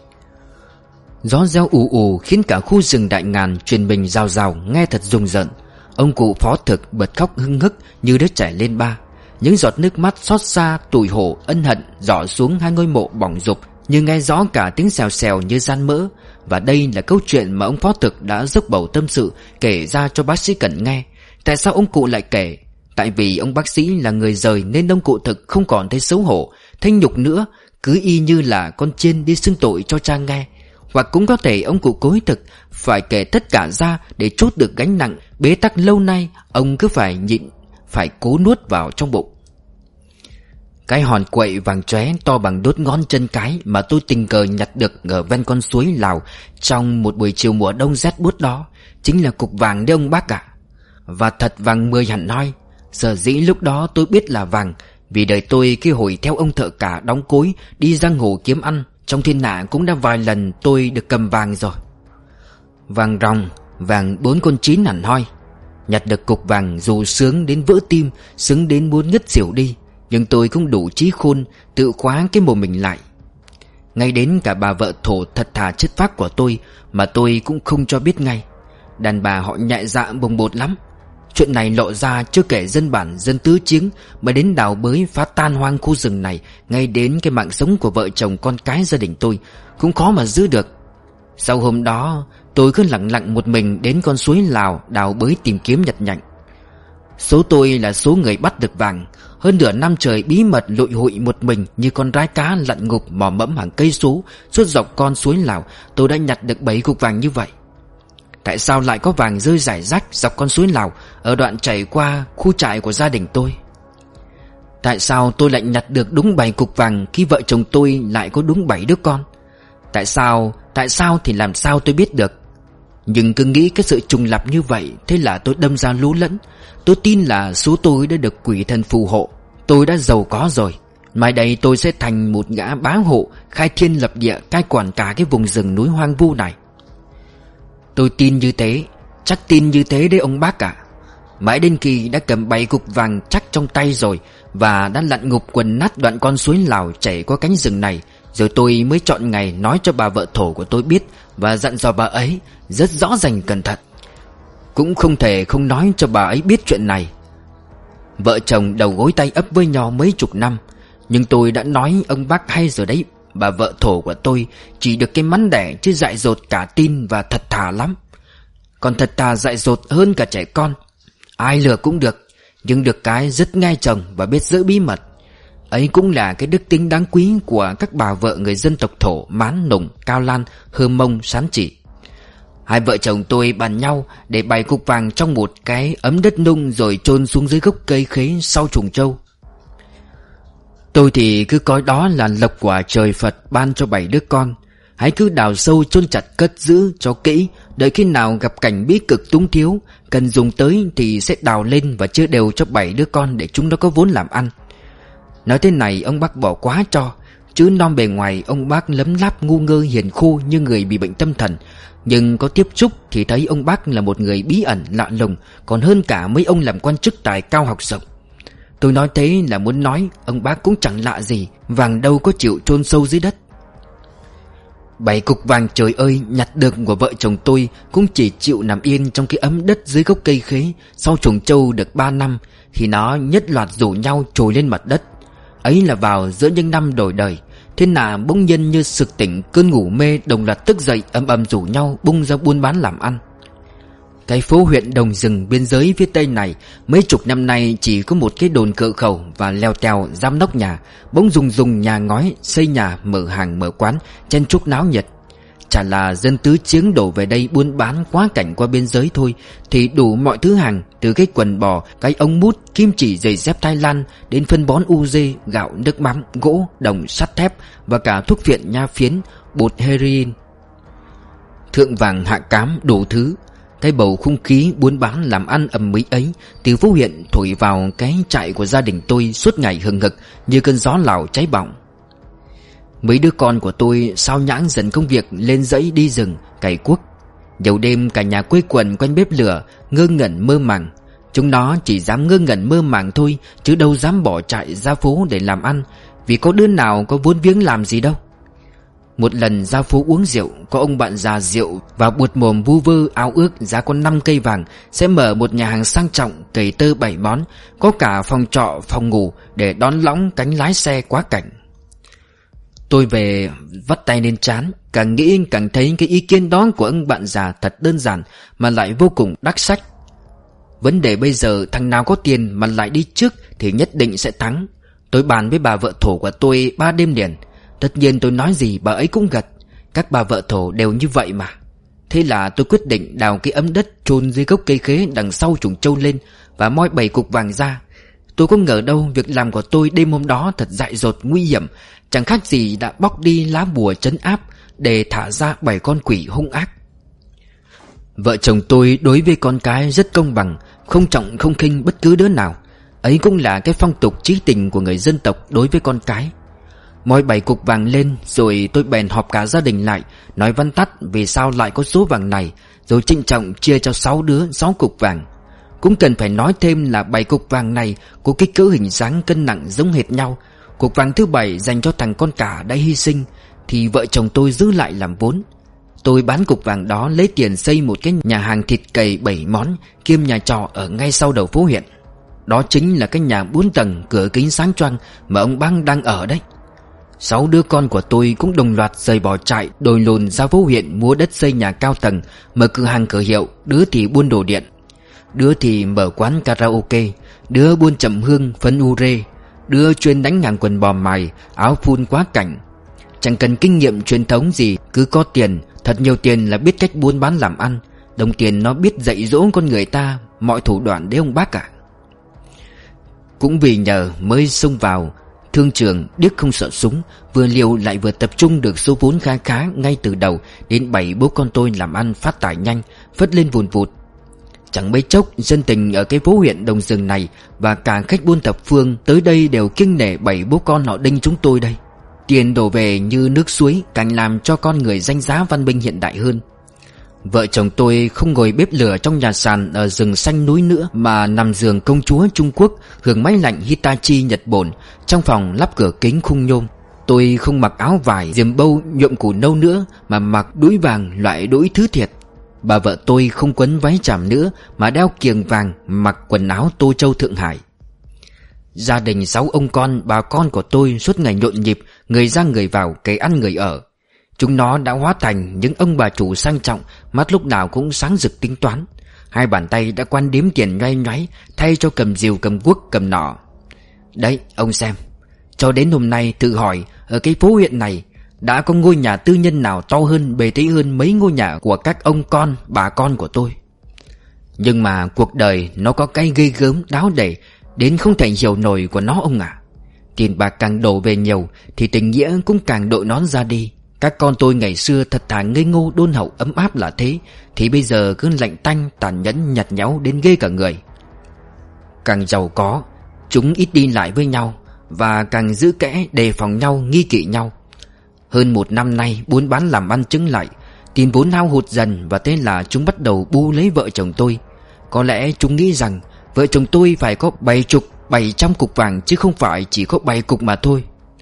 Gió reo ù ù khiến cả khu rừng Đại Ngàn truyền mình rào rào, nghe thật rùng rợn. Ông cụ phó thực bật khóc hưng hức như đứa trẻ lên ba. Những giọt nước mắt xót xa, tủi hổ, ân hận rỏ xuống hai ngôi mộ bỏng rục, như nghe rõ cả tiếng xèo xèo như gian mỡ. Và đây là câu chuyện mà ông phó thực đã dốc bầu tâm sự kể ra cho bác sĩ Cần nghe. Tại sao ông cụ lại kể? Tại vì ông bác sĩ là người rời nên ông cụ thực không còn thấy xấu hổ, thấy nhục nữa, cứ y như là con chiên đi xưng tội cho cha nghe. Hoặc cũng có thể ông cụ cố ý thực phải kể tất cả ra để trút được gánh nặng bế tắc lâu nay ông cứ phải nhịn, phải cố nuốt vào trong bụng. Cái hòn quậy vàng chóe to bằng đốt ngón chân cái mà tôi tình cờ nhặt được ở ven con suối Lào trong một buổi chiều mùa đông rét buốt đó chính là cục vàng đấy ông bác ạ. Và thật vàng mười hẳn hoi. Sở dĩ lúc đó tôi biết là vàng vì đời tôi khi hồi theo ông thợ cả đóng cối đi giang hồ kiếm ăn, trong thiên hạ cũng đã vài lần tôi được cầm vàng rồi. Vàng ròng, vàng bốn con chín hẳn hoi. Nhặt được cục vàng dù sướng đến vỡ tim, sướng đến muốn ngất xỉu đi, nhưng tôi cũng đủ trí khôn tự khóa cái mồm mình lại. Ngay đến cả bà vợ thổ thật thà chất phác của tôi mà tôi cũng không cho biết ngay. Đàn bà họ nhạy dạ bồng bột lắm. Chuyện này lộ ra chưa kể dân bản dân tứ chiếng mà đến đào bới phá tan hoang khu rừng này, ngay đến cái mạng sống của vợ chồng con cái gia đình tôi cũng khó mà giữ được. Sau hôm đó tôi cứ lặng lặng một mình đến con suối Lào đào bới tìm kiếm nhặt nhạnh. Số tôi là số người bắt được vàng. Hơn nửa năm trời bí mật lụi hụi một mình như con rái cá lặn ngục mò mẫm hàng cây số suốt dọc con suối Lào, tôi đã nhặt được bảy cục vàng như vậy. Tại sao lại có vàng rơi rải rác dọc con suối Lào ở đoạn chảy qua khu trại của gia đình tôi? Tại sao tôi lại nhặt được đúng bảy cục vàng khi vợ chồng tôi lại có đúng bảy đứa con? Tại sao, tại sao thì làm sao tôi biết được? Nhưng cứ nghĩ cái sự trùng lặp như vậy, thế là tôi đâm ra lú lẫn. Tôi tin là số tôi đã được quỷ thần phù hộ. Tôi đã giàu có rồi. Mai đây tôi sẽ thành một gã bá hộ, khai thiên lập địa, cai quản cả cái vùng rừng núi hoang vu này. Tôi tin như thế, chắc tin như thế đấy ông bác ạ. Mãi đến khi đã cầm bảy cục vàng chắc trong tay rồi và đã lặn ngục quần nát đoạn con suối Lào chảy qua cánh rừng này, rồi tôi mới chọn ngày nói cho bà vợ thổ của tôi biết và dặn dò bà ấy rất rõ ràng cẩn thận. Cũng không thể không nói cho bà ấy biết chuyện này. Vợ chồng đầu gối tay ấp với nhau mấy chục năm, nhưng tôi đã nói ông bác hay rồi đấy. Bà vợ thổ của tôi chỉ được cái mắn đẻ chứ dại dột cả tin và thật thà lắm. Còn thật thà dại dột hơn cả trẻ con. Ai lừa cũng được, nhưng được cái rất nghe chồng và biết giữ bí mật. Ấy cũng là cái đức tính đáng quý của các bà vợ người dân tộc Thổ, Mán, Nùng, Cao Lan, Hơ Mông, Sán Chỉ. Hai vợ chồng tôi bàn nhau để bày cục vàng trong một cái ấm đất nung rồi chôn xuống dưới gốc cây khế sau chuồng trâu. Tôi thì cứ coi đó là lộc quả trời Phật ban cho bảy đứa con. Hãy cứ đào sâu chôn chặt cất giữ cho kỹ, đợi khi nào gặp cảnh bí cực túng thiếu, cần dùng tới thì sẽ đào lên và chia đều cho bảy đứa con để chúng nó có vốn làm ăn. Nói thế này ông bác bỏ quá cho, chứ non bề ngoài ông bác lấm láp ngu ngơ hiền khô như người bị bệnh tâm thần. Nhưng có tiếp xúc thì thấy ông bác là một người bí ẩn lạ lùng, còn hơn cả mấy ông làm quan chức tài cao học rộng. Tôi nói thế là muốn nói ông bác cũng chẳng lạ gì, vàng đâu có chịu chôn sâu dưới đất. Bảy cục vàng trời ơi nhặt được của vợ chồng tôi cũng chỉ chịu nằm yên trong cái ấm đất dưới gốc cây khế sau chuồng trâu được ba năm, thì nó nhất loạt rủ nhau trồi lên mặt đất. Ấy là vào giữa những năm đổi đời. Thế nào bỗng nhiên như sực tỉnh cơn ngủ mê, đồng loạt thức dậy ầm ầm rủ nhau bung ra buôn bán làm ăn. Cái phố huyện Đồng Rừng biên giới phía tây này mấy chục năm nay chỉ có một cái đồn cự khẩu và leo tèo giám đốc nhà, bỗng dùng dùng nhà ngói xây nhà, mở hàng mở quán, chen chúc náo nhiệt. Chả là dân tứ chiếng đổ về đây buôn bán quá cảnh qua biên giới thôi thì đủ mọi thứ hàng, từ cái quần bò, cái ống mút, kim chỉ, giày dép Thái Lan đến phân bón u dê, gạo, nước mắm, gỗ, đồng, sắt thép và cả thuốc viện, nha phiến, bột heroin, thượng vàng hạ cám, đủ thứ. Cái bầu không khí buôn bán làm ăn ầm ĩ ấy từ phố huyện thổi vào cái trại của gia đình tôi suốt ngày hừng hực như cơn gió Lào cháy bỏng. Mấy đứa con của tôi sao nhãng dần công việc lên dãy đi rừng cày cuốc. Nhiều đêm cả nhà quây quần quanh bếp lửa ngơ ngẩn mơ màng. Chúng nó chỉ dám ngơ ngẩn mơ màng thôi, chứ đâu dám bỏ trại ra phố để làm ăn, vì có đứa nào có vốn viếng làm gì đâu. Một lần ra phố uống rượu, có ông bạn già rượu và buột mồm vu vơ ao ước giá có năm cây vàng sẽ mở một nhà hàng sang trọng cầy tơ bảy món, có cả phòng trọ, phòng ngủ để đón lõng cánh lái xe quá cảnh. Tôi về vắt tay lên trán, càng nghĩ càng thấy cái ý kiến đó của ông bạn già thật đơn giản mà lại vô cùng đắc sách. Vấn đề bây giờ thằng nào có tiền mà lại đi trước thì nhất định sẽ thắng. Tôi bàn với bà vợ thổ của tôi ba đêm liền. Tất nhiên tôi nói gì bà ấy cũng gật. Các bà vợ thổ đều như vậy mà. Thế là tôi quyết định đào cái ấm đất chôn dưới gốc cây khế đằng sau chuồng trâu lên và moi bảy cục vàng ra. Tôi không ngờ đâu việc làm của tôi đêm hôm đó thật dại dột nguy hiểm, chẳng khác gì đã bóc đi lá bùa trấn áp để thả ra bảy con quỷ hung ác. Vợ chồng tôi đối với con cái rất công bằng, không trọng không khinh bất cứ đứa nào. Ấy cũng là cái phong tục chí tình của người dân tộc đối với con cái. Moi bảy cục vàng lên rồi tôi bèn họp cả gia đình lại, nói vắn tắt vì sao lại có số vàng này, rồi trịnh trọng chia cho sáu đứa sáu cục vàng. Cũng cần phải nói thêm là bảy cục vàng này có kích cỡ hình dáng cân nặng giống hệt nhau. Cục vàng thứ bảy dành cho thằng con cả đã hy sinh thì vợ chồng tôi giữ lại làm vốn. Tôi bán cục vàng đó lấy tiền xây một cái nhà hàng thịt cầy bảy món kiêm nhà trọ ở ngay sau đầu phố huyện. Đó chính là cái nhà bốn tầng cửa kính sáng choang mà ông Băng đang ở đấy. Sáu đứa con của tôi cũng đồng loạt rời bỏ trại, đồi lùn ra phố huyện mua đất xây nhà cao tầng, mở cửa hàng cửa hiệu. Đứa thì buôn đồ điện, đứa thì mở quán karaoke, đứa buôn chậm hương, phấn ure, đứa chuyên đánh hàng quần bò mài, áo phun quá cảnh. Chẳng cần kinh nghiệm truyền thống gì, cứ có tiền, thật nhiều tiền là biết cách buôn bán làm ăn. Đồng tiền nó biết dạy dỗ con người ta mọi thủ đoạn đấy ông bác ạ. Cũng vì nhờ mới xông vào thương trường điếc không sợ súng, vừa liều lại vừa tập trung được số vốn khá khá ngay từ đầu, đến bảy bố con tôi làm ăn phát tài nhanh, phất lên vùn vụt. Chẳng mấy chốc dân tình ở cái phố huyện Đồng Rừng này và cả khách buôn thập phương tới đây đều kiêng nể bảy bố con họ Đinh chúng tôi đây. Tiền đổ về như nước suối, càng làm cho con người danh giá văn minh hiện đại hơn. Vợ chồng tôi không ngồi bếp lửa trong nhà sàn ở rừng xanh núi nữa, mà nằm giường công chúa Trung Quốc, hưởng máy lạnh Hitachi Nhật Bản, trong phòng lắp cửa kính khung nhôm. Tôi không mặc áo vải diềm bâu nhuộm củ nâu nữa, mà mặc đũi vàng loại đũi thứ thiệt. Bà vợ tôi không quấn váy chàm nữa, mà đeo kiềng vàng, mặc quần áo Tô Châu Thượng Hải. Gia đình sáu ông con, bà con của tôi suốt ngày nhộn nhịp, người ra người vào, kẻ ăn người ở. Chúng nó đã hóa thành những ông bà chủ sang trọng, mắt lúc nào cũng sáng rực tính toán. Hai bàn tay đã quan đếm tiền nhoay nhoáy, thay cho cầm rìu cầm guốc cầm nỏ. Đấy ông xem, cho đến hôm nay tự hỏi, ở cái phố huyện này đã có ngôi nhà tư nhân nào to hơn, bề thế hơn mấy ngôi nhà của các ông con, bà con của tôi. Nhưng mà cuộc đời nó có cái ghê gớm đáo để đến không thể hiểu nổi của nó ông ạ. Tiền bạc càng đổ về nhiều thì tình nghĩa cũng càng đội nón ra đi. Các con tôi ngày xưa thật thà ngây ngô đôn hậu ấm áp là thế, thì bây giờ cứ lạnh tanh tàn nhẫn nhạt nhẽo đến ghê cả người. Càng giàu có, chúng ít đi lại với nhau và càng giữ kẽ đề phòng nhau, nghi kỵ nhau. Hơn một năm nay buôn bán làm ăn chững lại, tiền vốn hao hụt dần, và thế là chúng bắt đầu bu lấy vợ chồng tôi. Có lẽ chúng nghĩ rằng vợ chồng tôi phải có bảy chục, bảy trăm cục vàng chứ không phải chỉ có bảy cục mà thôi.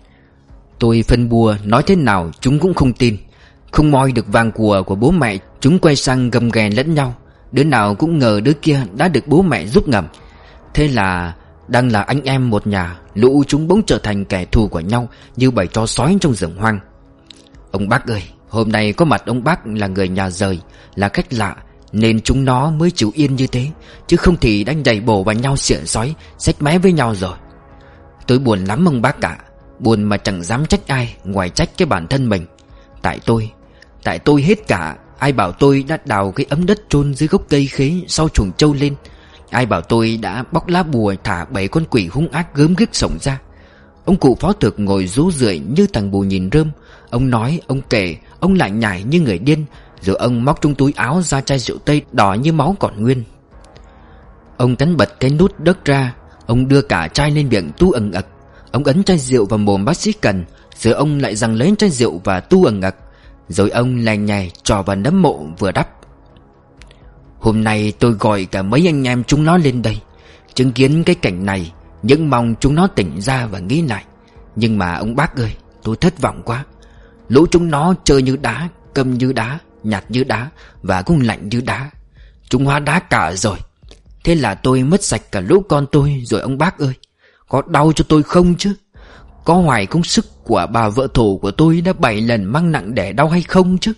Tôi phân bua nói thế nào chúng cũng không tin. Không moi được vàng của của bố mẹ, chúng quay sang gầm ghè lẫn nhau. Đứa nào cũng ngờ đứa kia đã được bố mẹ giúp ngầm. Thế là Đang là anh em một nhà, lũ chúng bỗng trở thành kẻ thù của nhau như bầy chó sói trong rừng hoang. Ông bác ơi, hôm nay có mặt ông bác là người nhà rời, là khách lạ, nên chúng nó mới chịu yên như thế, chứ không thì đánh giày bổ vào nhau xỉa xói, xách mé với nhau rồi. Tôi buồn lắm ông bác ạ. Buồn mà chẳng dám trách ai ngoài trách cái bản thân mình. Tại tôi Tại tôi hết cả. Ai bảo tôi đã đào cái ấm đất chôn dưới gốc cây khế sau chuồng trâu lên? Ai bảo tôi đã bóc lá bùa thả bảy con quỷ hung ác gớm ghiếc sống ra? Ông cụ phó thực ngồi rú rượi như thằng bù nhìn rơm. Ông nói, ông kể, ông lại nhảy như người điên. Rồi ông móc trong túi áo ra chai rượu tây đỏ như máu còn nguyên. Ông cắn bật cái nút đất ra. Ông đưa cả chai lên miệng tu ẩn ực. Ông ấn chai rượu vào mồm bác sĩ Cần. Rồi ông lại giằng lấy chai rượu và tu ẩn ực. Rồi ông lèn nhài trò vào nấm mộ vừa đắp. Hôm nay tôi gọi cả mấy anh em chúng nó lên đây, chứng kiến cái cảnh này, những mong chúng nó tỉnh ra và nghĩ lại. Nhưng mà ông bác ơi, tôi thất vọng quá. Lũ chúng nó chơi như đá, câm như đá, nhạt như đá và cũng lạnh như đá. Chúng hóa đá cả rồi. Thế là tôi mất sạch cả lũ con tôi rồi ông bác ơi. Có đau cho tôi không chứ? Có hoài công sức của bà vợ thổ của tôi đã bảy lần mang nặng đẻ đau hay không chứ?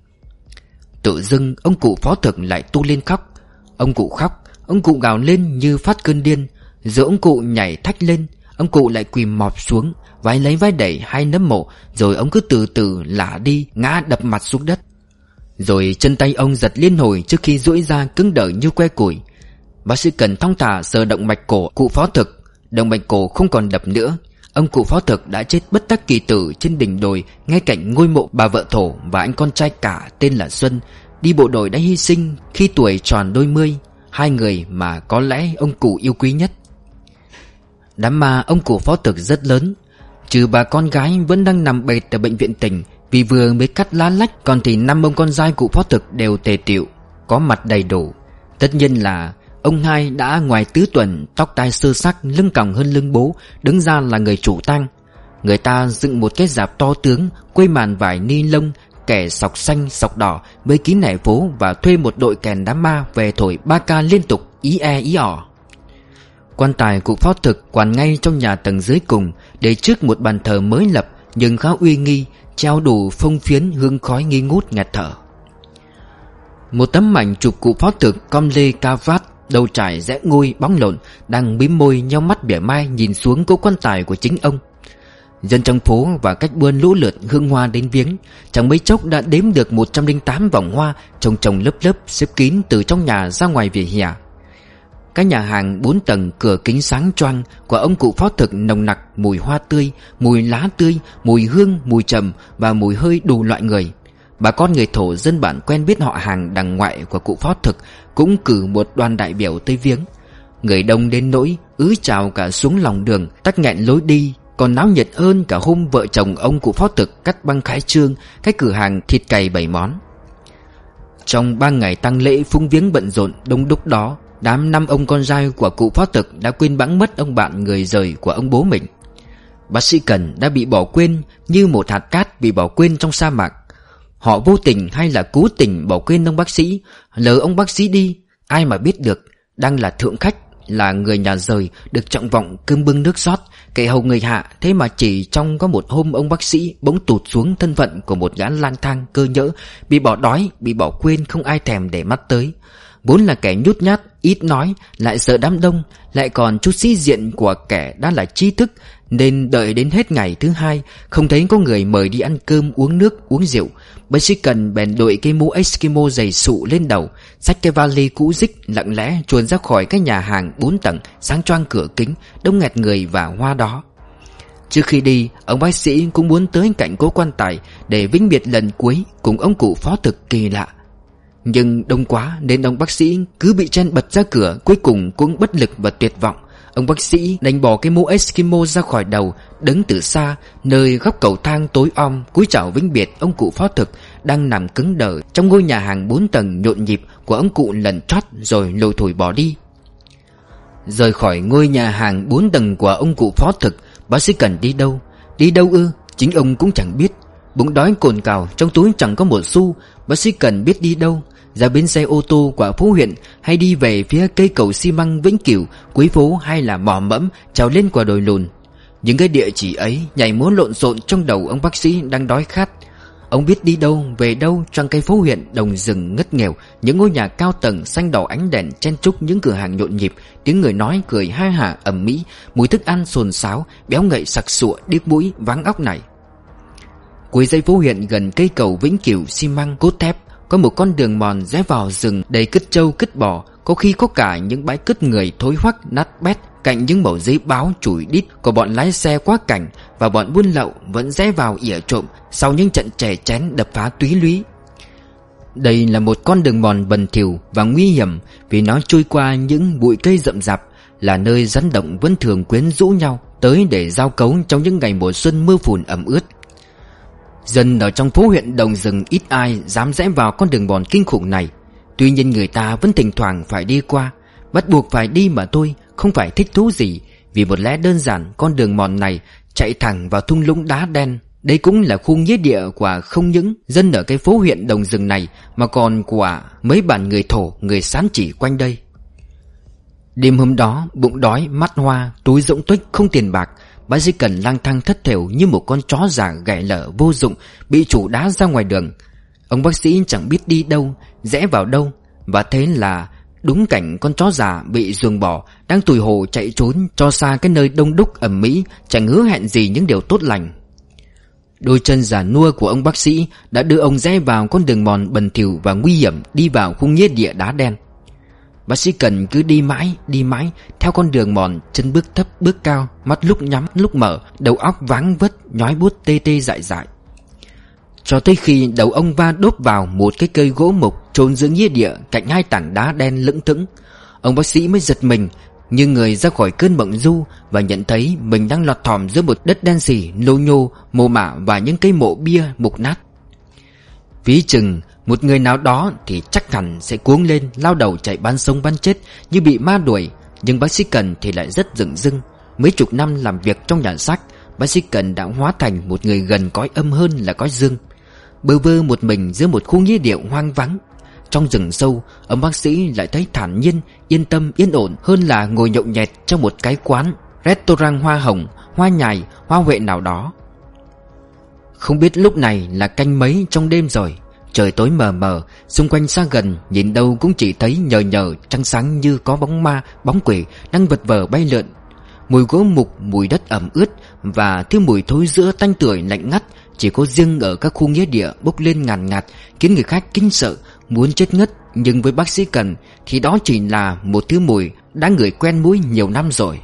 Tự dưng ông cụ phó thực lại tu lên khóc. Ông cụ khóc, ông cụ gào lên như phát cơn điên. Rồi ông cụ nhảy thách lên. Ông cụ lại quỳ mọp xuống, vái lấy vái đẩy hai nấm mộ. Rồi ông cứ từ từ lả đi, ngã đập mặt xuống đất. Rồi chân tay ông giật liên hồi trước khi duỗi ra cứng đờ như que củi. Bác sĩ Cần thong thả sờ động mạch cổ cụ phó thực. Động mạch cổ không còn đập nữa. Ông cụ phó thực đã chết bất đắc kỳ tử trên đỉnh đồi ngay cạnh ngôi mộ bà vợ thổ và anh con trai cả tên là Xuân, đi bộ đội đã hy sinh khi tuổi tròn đôi mươi, hai người mà có lẽ ông cụ yêu quý nhất. Đám ma ông cụ phó thực rất lớn. Trừ bà con gái vẫn đang nằm bệt ở bệnh viện tỉnh vì vừa mới cắt lá lách, còn thì năm ông con trai cụ phó thực đều tề tựu, có mặt đầy đủ. Tất nhiên là ông hai đã ngoài tứ tuần, tóc tai sơ sắc, lưng còng hơn lưng bố, đứng ra là người chủ tang. Người ta dựng một cái rạp to tướng, quây màn vải ni lông, kẻ sọc xanh sọc đỏ với kín nẻ phố và thuê một đội kèn đám ma về thổi ba ca liên tục ý e ý ỏ. Quan tài cụ phó thực quản ngay trong nhà tầng dưới cùng, để trước một bàn thờ mới lập nhưng khá uy nghi, treo đủ phông phiến hương khói nghi ngút nghẹt thở. Một tấm ảnh chụp cụ phó thực com lê ca vát, đầu trải rẽ ngôi bóng lộn, đang mím môi nheo mắt mỉa mai nhìn xuống cỗ quan tài của chính ông. Dân trong phố và cách buôn lũ lượt hương hoa đến viếng. Chẳng mấy chốc đã đếm được một trăm lẻ tám vòng hoa chồng chồng lớp lớp xếp kín từ trong nhà ra ngoài vỉa hè. Cái nhà hàng bốn tầng cửa kính sáng choang của ông cụ phó thực nồng nặc mùi hoa tươi, mùi lá tươi, mùi hương, mùi trầm và mùi hơi đủ loại người. Bà con người thổ dân bản quen biết họ hàng đằng ngoại của cụ phó thực cũng cử một đoàn đại biểu tới viếng. Người đông đến nỗi ứ trào cả xuống lòng đường, tắc nghẹn lối đi. Còn náo nhiệt hơn cả hôm vợ chồng ông cụ phó thực cắt băng khai trương cái cửa hàng thịt cày bảy món. Trong ba ngày tang lễ phúng viếng bận rộn đông đúc đó, đám năm ông con trai của cụ phó thực đã quên bẵng mất ông bạn người rời của ông bố mình. Bác sĩ Cần đã bị bỏ quên như một hạt cát bị bỏ quên trong sa mạc. Họ vô tình hay là cố tình bỏ quên ông bác sĩ, lỡ ông bác sĩ đi, ai mà biết được. Đang là thượng khách, là người nhà rời, được trọng vọng cơm bưng nước rót, kẻ hầu người hạ. Thế mà chỉ trong có một hôm ông bác sĩ bỗng tụt xuống thân phận của một gã lang thang cơ nhỡ, bị bỏ đói, bị bỏ quên, không ai thèm để mắt tới. Vốn là kẻ nhút nhát, ít nói, lại sợ đám đông, lại còn chút sĩ diện của kẻ đã là trí thức, nên đợi đến hết ngày thứ hai không thấy có người mời đi ăn cơm, uống nước, uống rượu. Bác sĩ Cần bèn đội cái mũ Eskimo dày sụ lên đầu, xách cái vali cũ rích lặng lẽ chuồn ra khỏi cái nhà hàng bốn tầng sáng choang cửa kính đông nghẹt người và hoa đó. Trước khi đi, ông bác sĩ cũng muốn tới cạnh cố quan tài để vĩnh biệt lần cuối cùng ông cụ phó thực kỳ lạ. Nhưng đông quá nên ông bác sĩ cứ bị chen bật ra cửa, cuối cùng cũng bất lực và tuyệt vọng. Ông bác sĩ đành bỏ cái mũ Eskimo ra khỏi đầu, đứng từ xa nơi góc cầu thang tối om, cúi chào vĩnh biệt ông cụ phó thực đang nằm cứng đờ trong ngôi nhà hàng bốn tầng nhộn nhịp của ông cụ lần chót, rồi lủi thủi bỏ đi. Rời khỏi ngôi nhà hàng bốn tầng của ông cụ phó thực, bác sĩ Cần đi đâu? Đi đâu ư? Chính ông cũng chẳng biết. Bụng đói cồn cào, trong túi chẳng có một xu. Bác sĩ Cần biết đi đâu, ra bến xe ô tô của phố huyện, hay đi về phía cây cầu xi măng Vĩnh Cửu, cuối phố, hay là mò mẫm trèo lên quả đồi lùn. Những cái địa chỉ ấy nhảy múa lộn xộn trong đầu ông bác sĩ đang đói khát. Ông biết đi đâu, về đâu trong cây phố huyện đồng rừng ngất nghèo, những ngôi nhà cao tầng xanh đỏ ánh đèn chen chúc, những cửa hàng nhộn nhịp, tiếng người nói cười ha hả ầm ĩ, mùi thức ăn xồn xáo, béo ngậy sặc sụa, điếc mũi, váng óc này. Cuối dãy phố huyện gần cây cầu Vĩnh Cửu xi măng cốt thép, có một con đường mòn rẽ vào rừng đầy cứt trâu cứt bò, có khi có cả những bãi cứt người thối hoắc nát bét cạnh những mẩu giấy báo chùi đít của bọn lái xe quá cảnh, và bọn buôn lậu vẫn rẽ vào ỉa trộm sau những trận chè chén đập phá túy lúy. Đây là một con đường mòn bần thỉu và nguy hiểm vì nó trôi qua những bụi cây rậm rạp, là nơi rắn động vẫn thường quyến rũ nhau tới để giao cấu trong những ngày mùa xuân mưa phùn ẩm ướt. Dân ở trong phố huyện đồng rừng ít ai dám rẽ vào con đường mòn kinh khủng này. Tuy nhiên người ta vẫn thỉnh thoảng phải đi qua, bắt buộc phải đi mà thôi, không phải thích thú gì. Vì một lẽ đơn giản, con đường mòn này chạy thẳng vào thung lũng đá đen. Đây cũng là khu nghĩa địa của không những dân ở cái phố huyện đồng rừng này, mà còn của mấy bản người Thổ, người Sán chỉ quanh đây. Đêm hôm đó, bụng đói, mắt hoa, túi rỗng tuếch không tiền bạc, bác sĩ Cần lang thang thất thểu như một con chó già ghẻ lở vô dụng bị chủ đá ra ngoài đường. Ông bác sĩ chẳng biết đi đâu, rẽ vào đâu, và thế là đúng cảnh con chó già bị ruồng bỏ đang tủi hổ chạy trốn cho xa cái nơi đông đúc ẩm mỹ, chẳng hứa hẹn gì những điều tốt lành. Đôi chân già nua của ông bác sĩ đã đưa ông rẽ vào con đường mòn bần thỉu và nguy hiểm, đi vào khu nghĩa địa đá đen. Bác sĩ Cần cứ đi mãi, đi mãi theo con đường mòn, chân bước thấp bước cao, mắt lúc nhắm lúc mở, đầu óc váng vất, nhói buốt tê tê dại dại. Cho tới khi đầu ông va đốp vào một cái cây gỗ mục chôn giữa nghĩa địa cạnh hai tảng đá đen lững thững, ông bác sĩ mới giật mình như người ra khỏi cơn mộng du và nhận thấy mình đang lọt thỏm giữa một đất đen sì, lô nhô, mồ mả và những cây mộ bia mục nát. Ví chừng một người nào đó thì chắc hẳn sẽ cuống lên lao đầu chạy bắn sống bắn chết như bị ma đuổi. Nhưng bác sĩ Cần thì lại rất dửng dưng. Mấy chục năm làm việc trong nhà xác, bác sĩ Cần đã hóa thành một người gần cõi âm hơn là cõi dương, bơ vơ một mình giữa một khu nghĩa địa hoang vắng. Trong rừng sâu, ông bác sĩ lại thấy thản nhiên, yên tâm, yên ổn hơn là ngồi nhậu nhẹt trong một cái quán restaurant hoa hồng, hoa nhài, hoa huệ nào đó. Không biết lúc này là canh mấy trong đêm rồi. Trời tối mờ mờ, xung quanh xa gần nhìn đâu cũng chỉ thấy nhờ nhờ trăng sáng như có bóng ma, bóng quỷ đang vật vờ bay lượn. Mùi gỗ mục, mùi đất ẩm ướt và thứ mùi thối giữa tanh tưởi lạnh ngắt chỉ có riêng ở các khu nghĩa địa bốc lên ngàn ngạt, khiến người khác kinh sợ, muốn chết ngất. Nhưng với bác sĩ Cần thì đó chỉ là một thứ mùi đã ngửi quen mũi nhiều năm rồi.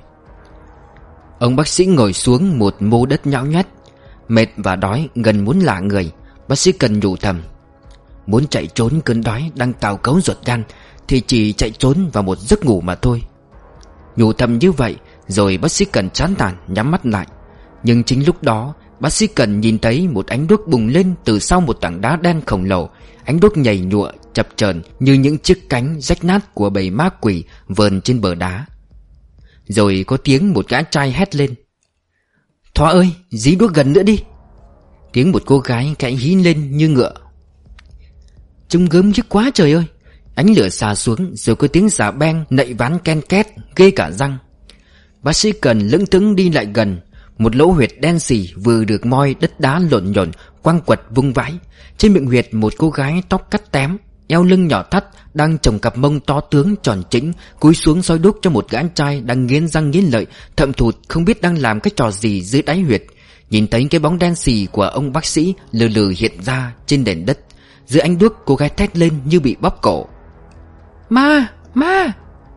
Ông bác sĩ ngồi xuống một mô đất nhão nhoét, mệt và đói gần muốn lả người. Bác sĩ Cần nhủ thầm, muốn chạy trốn cơn đói đang cào cấu ruột gan thì chỉ chạy trốn vào một giấc ngủ mà thôi. Nhủ thầm như vậy rồi bác sĩ Cần chán nản nhắm mắt lại. Nhưng chính lúc đó bác sĩ Cần nhìn thấy một ánh đuốc bùng lên từ sau một tảng đá đen khổng lồ. Ánh đuốc nhảy nhụa chập chờn như những chiếc cánh rách nát của bầy ma quỷ vờn trên bờ đá. Rồi có tiếng một gã trai hét lên, Thoa ơi, dí đuốc gần nữa đi. Tiếng một cô gái khẽ hí lên như ngựa, trông gớm chứ quá trời ơi. Ánh lửa xà xuống rồi có tiếng xà beng nậy ván ken két ghê cả răng. Bác sĩ Cần lững thững đi lại gần. Một lỗ huyệt đen sì vừa được moi đất đá lộn nhộn quăng quật vung vãi. Trên miệng huyệt một cô gái tóc cắt tém, eo lưng nhỏ thắt, đang chồng cặp mông to tướng tròn chỉnh, cúi xuống soi đuốc cho một gã trai đang nghiến răng nghiến lợi, thậm thụt không biết đang làm cái trò gì dưới đáy huyệt. Nhìn thấy cái bóng đen sì của ông bác sĩ lừ lừ hiện ra trên nền đất. Dưới ánh đuốc cô gái thét lên như bị bóp cổ, Ma! Ma!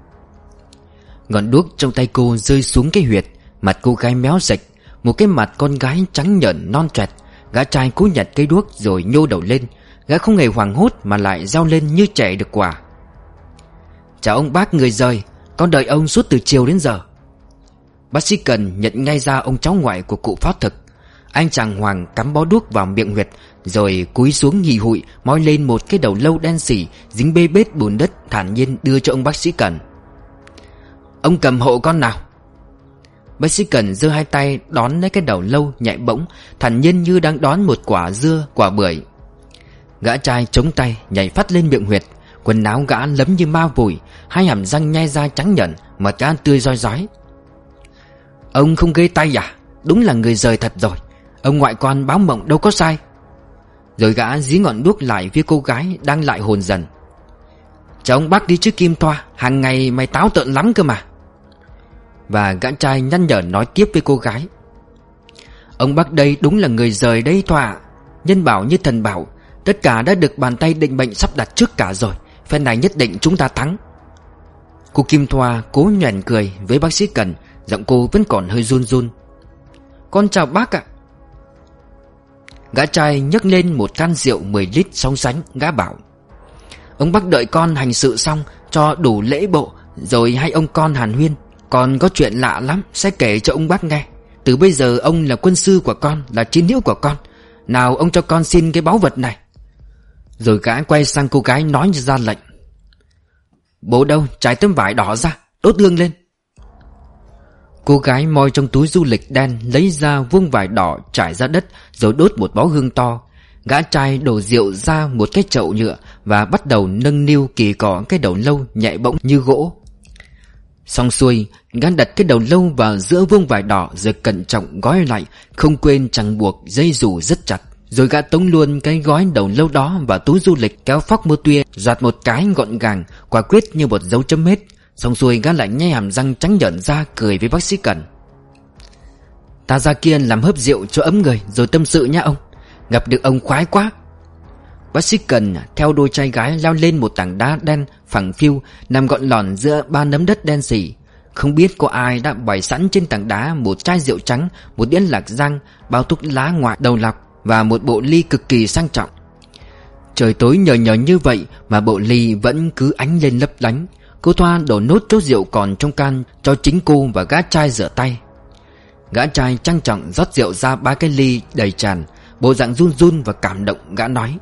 Ngọn đuốc trong tay cô rơi xuống cái huyệt. Mặt cô gái méo sạch, một cái mặt con gái trắng nhợn non choẹt. Gã trai cố nhặt cây đuốc rồi nhô đầu lên. Gã không hề hoảng hốt mà lại reo lên như trẻ được quả, chào ông bác người rời, con đợi ông suốt từ chiều đến giờ. Bác sĩ Cần nhận ngay ra ông cháu ngoại của cụ phó thực. Anh chàng hoàng cắm bó đuốc vào miệng huyệt, rồi cúi xuống nhì hụi moi lên một cái đầu lâu đen sì dính bê bết bùn đất, thản nhiên đưa cho ông bác sĩ Cần. Ông cầm hộ con nào. Bác sĩ Cần giơ hai tay đón lấy cái đầu lâu nhạy bỗng, thản nhiên như đang đón một quả dưa, quả bưởi. Gã trai chống tay nhảy phát lên miệng huyệt. Quần áo gã lấm như ma vùi, hai hàm răng nhe ra trắng nhợn, mặt gã tươi roi rói. Ông không ghê tay à? Đúng là người rời thật rồi. Ông ngoại con báo mộng đâu có sai. Rồi gã dí ngọn đuốc lại phía cô gái đang lại hồn dần. Cho ông bác đi chứ Kim Thoa, hàng ngày mày táo tợn lắm cơ mà. Và gã trai nhăn nhở nói tiếp với cô gái. Ông bác đây đúng là người rời đây Thoa. Nhân bảo như thần bảo, tất cả đã được bàn tay định bệnh sắp đặt trước cả rồi. Phen này nhất định chúng ta thắng. Cô Kim Thoa cố nhoẻn cười với bác sĩ Cần, giọng cô vẫn còn hơi run run. Con chào bác ạ. Gã trai nhấc lên một can rượu mười lít song sánh. Gã bảo, ông bác đợi con hành sự xong cho đủ lễ bộ, rồi hai ông con hàn huyên. Con có chuyện lạ lắm sẽ kể cho ông bác nghe. Từ bây giờ ông là quân sư của con, là chiến hữu của con. Nào ông cho con xin cái báu vật này. Rồi gã quay sang cô gái nói ra lệnh. Bố đâu, trải tấm vải đỏ ra, đốt hương lên. Cô gái moi trong túi du lịch đen lấy ra vuông vải đỏ trải ra đất, rồi đốt một bó hương to. Gã trai đổ rượu ra một cái chậu nhựa và bắt đầu nâng niu kỳ cọ cái đầu lâu nhẹ bỗng như gỗ. Xong xuôi, gã đặt cái đầu lâu vào giữa vuông vải đỏ rồi cẩn trọng gói lại, không quên chẳng buộc dây dù rất chặt. Rồi gã tống luôn cái gói đầu lâu đó vào túi du lịch, kéo phóc mưa tuya, giọt một cái gọn gàng, quả quyết như một dấu chấm hết. Xong xuôi gã lại nhe hàm răng trắng nhợn ra cười với bác sĩ Cần. Ta ra kia làm hớp rượu cho ấm người rồi tâm sự nha ông. Gặp được ông khoái quá. Bác sĩ Cần theo đôi trai gái leo lên một tảng đá đen phẳng phiu nằm gọn lòn giữa ba nấm đất đen sì. Không biết có ai đã bày sẵn trên tảng đá một chai rượu trắng, một đĩa lạc rang, bao thuốc lá ngoại đầu lọc và một bộ ly cực kỳ sang trọng. Trời tối nhờ nhờ như vậy mà bộ ly vẫn cứ ánh lên lấp lánh. Cô Thoa đổ nốt chút rượu còn trong can cho chính cô và gã trai rửa tay. Gã trai trang trọng rót rượu ra ba cái ly đầy tràn, bộ dạng run run và cảm động. Gã nói,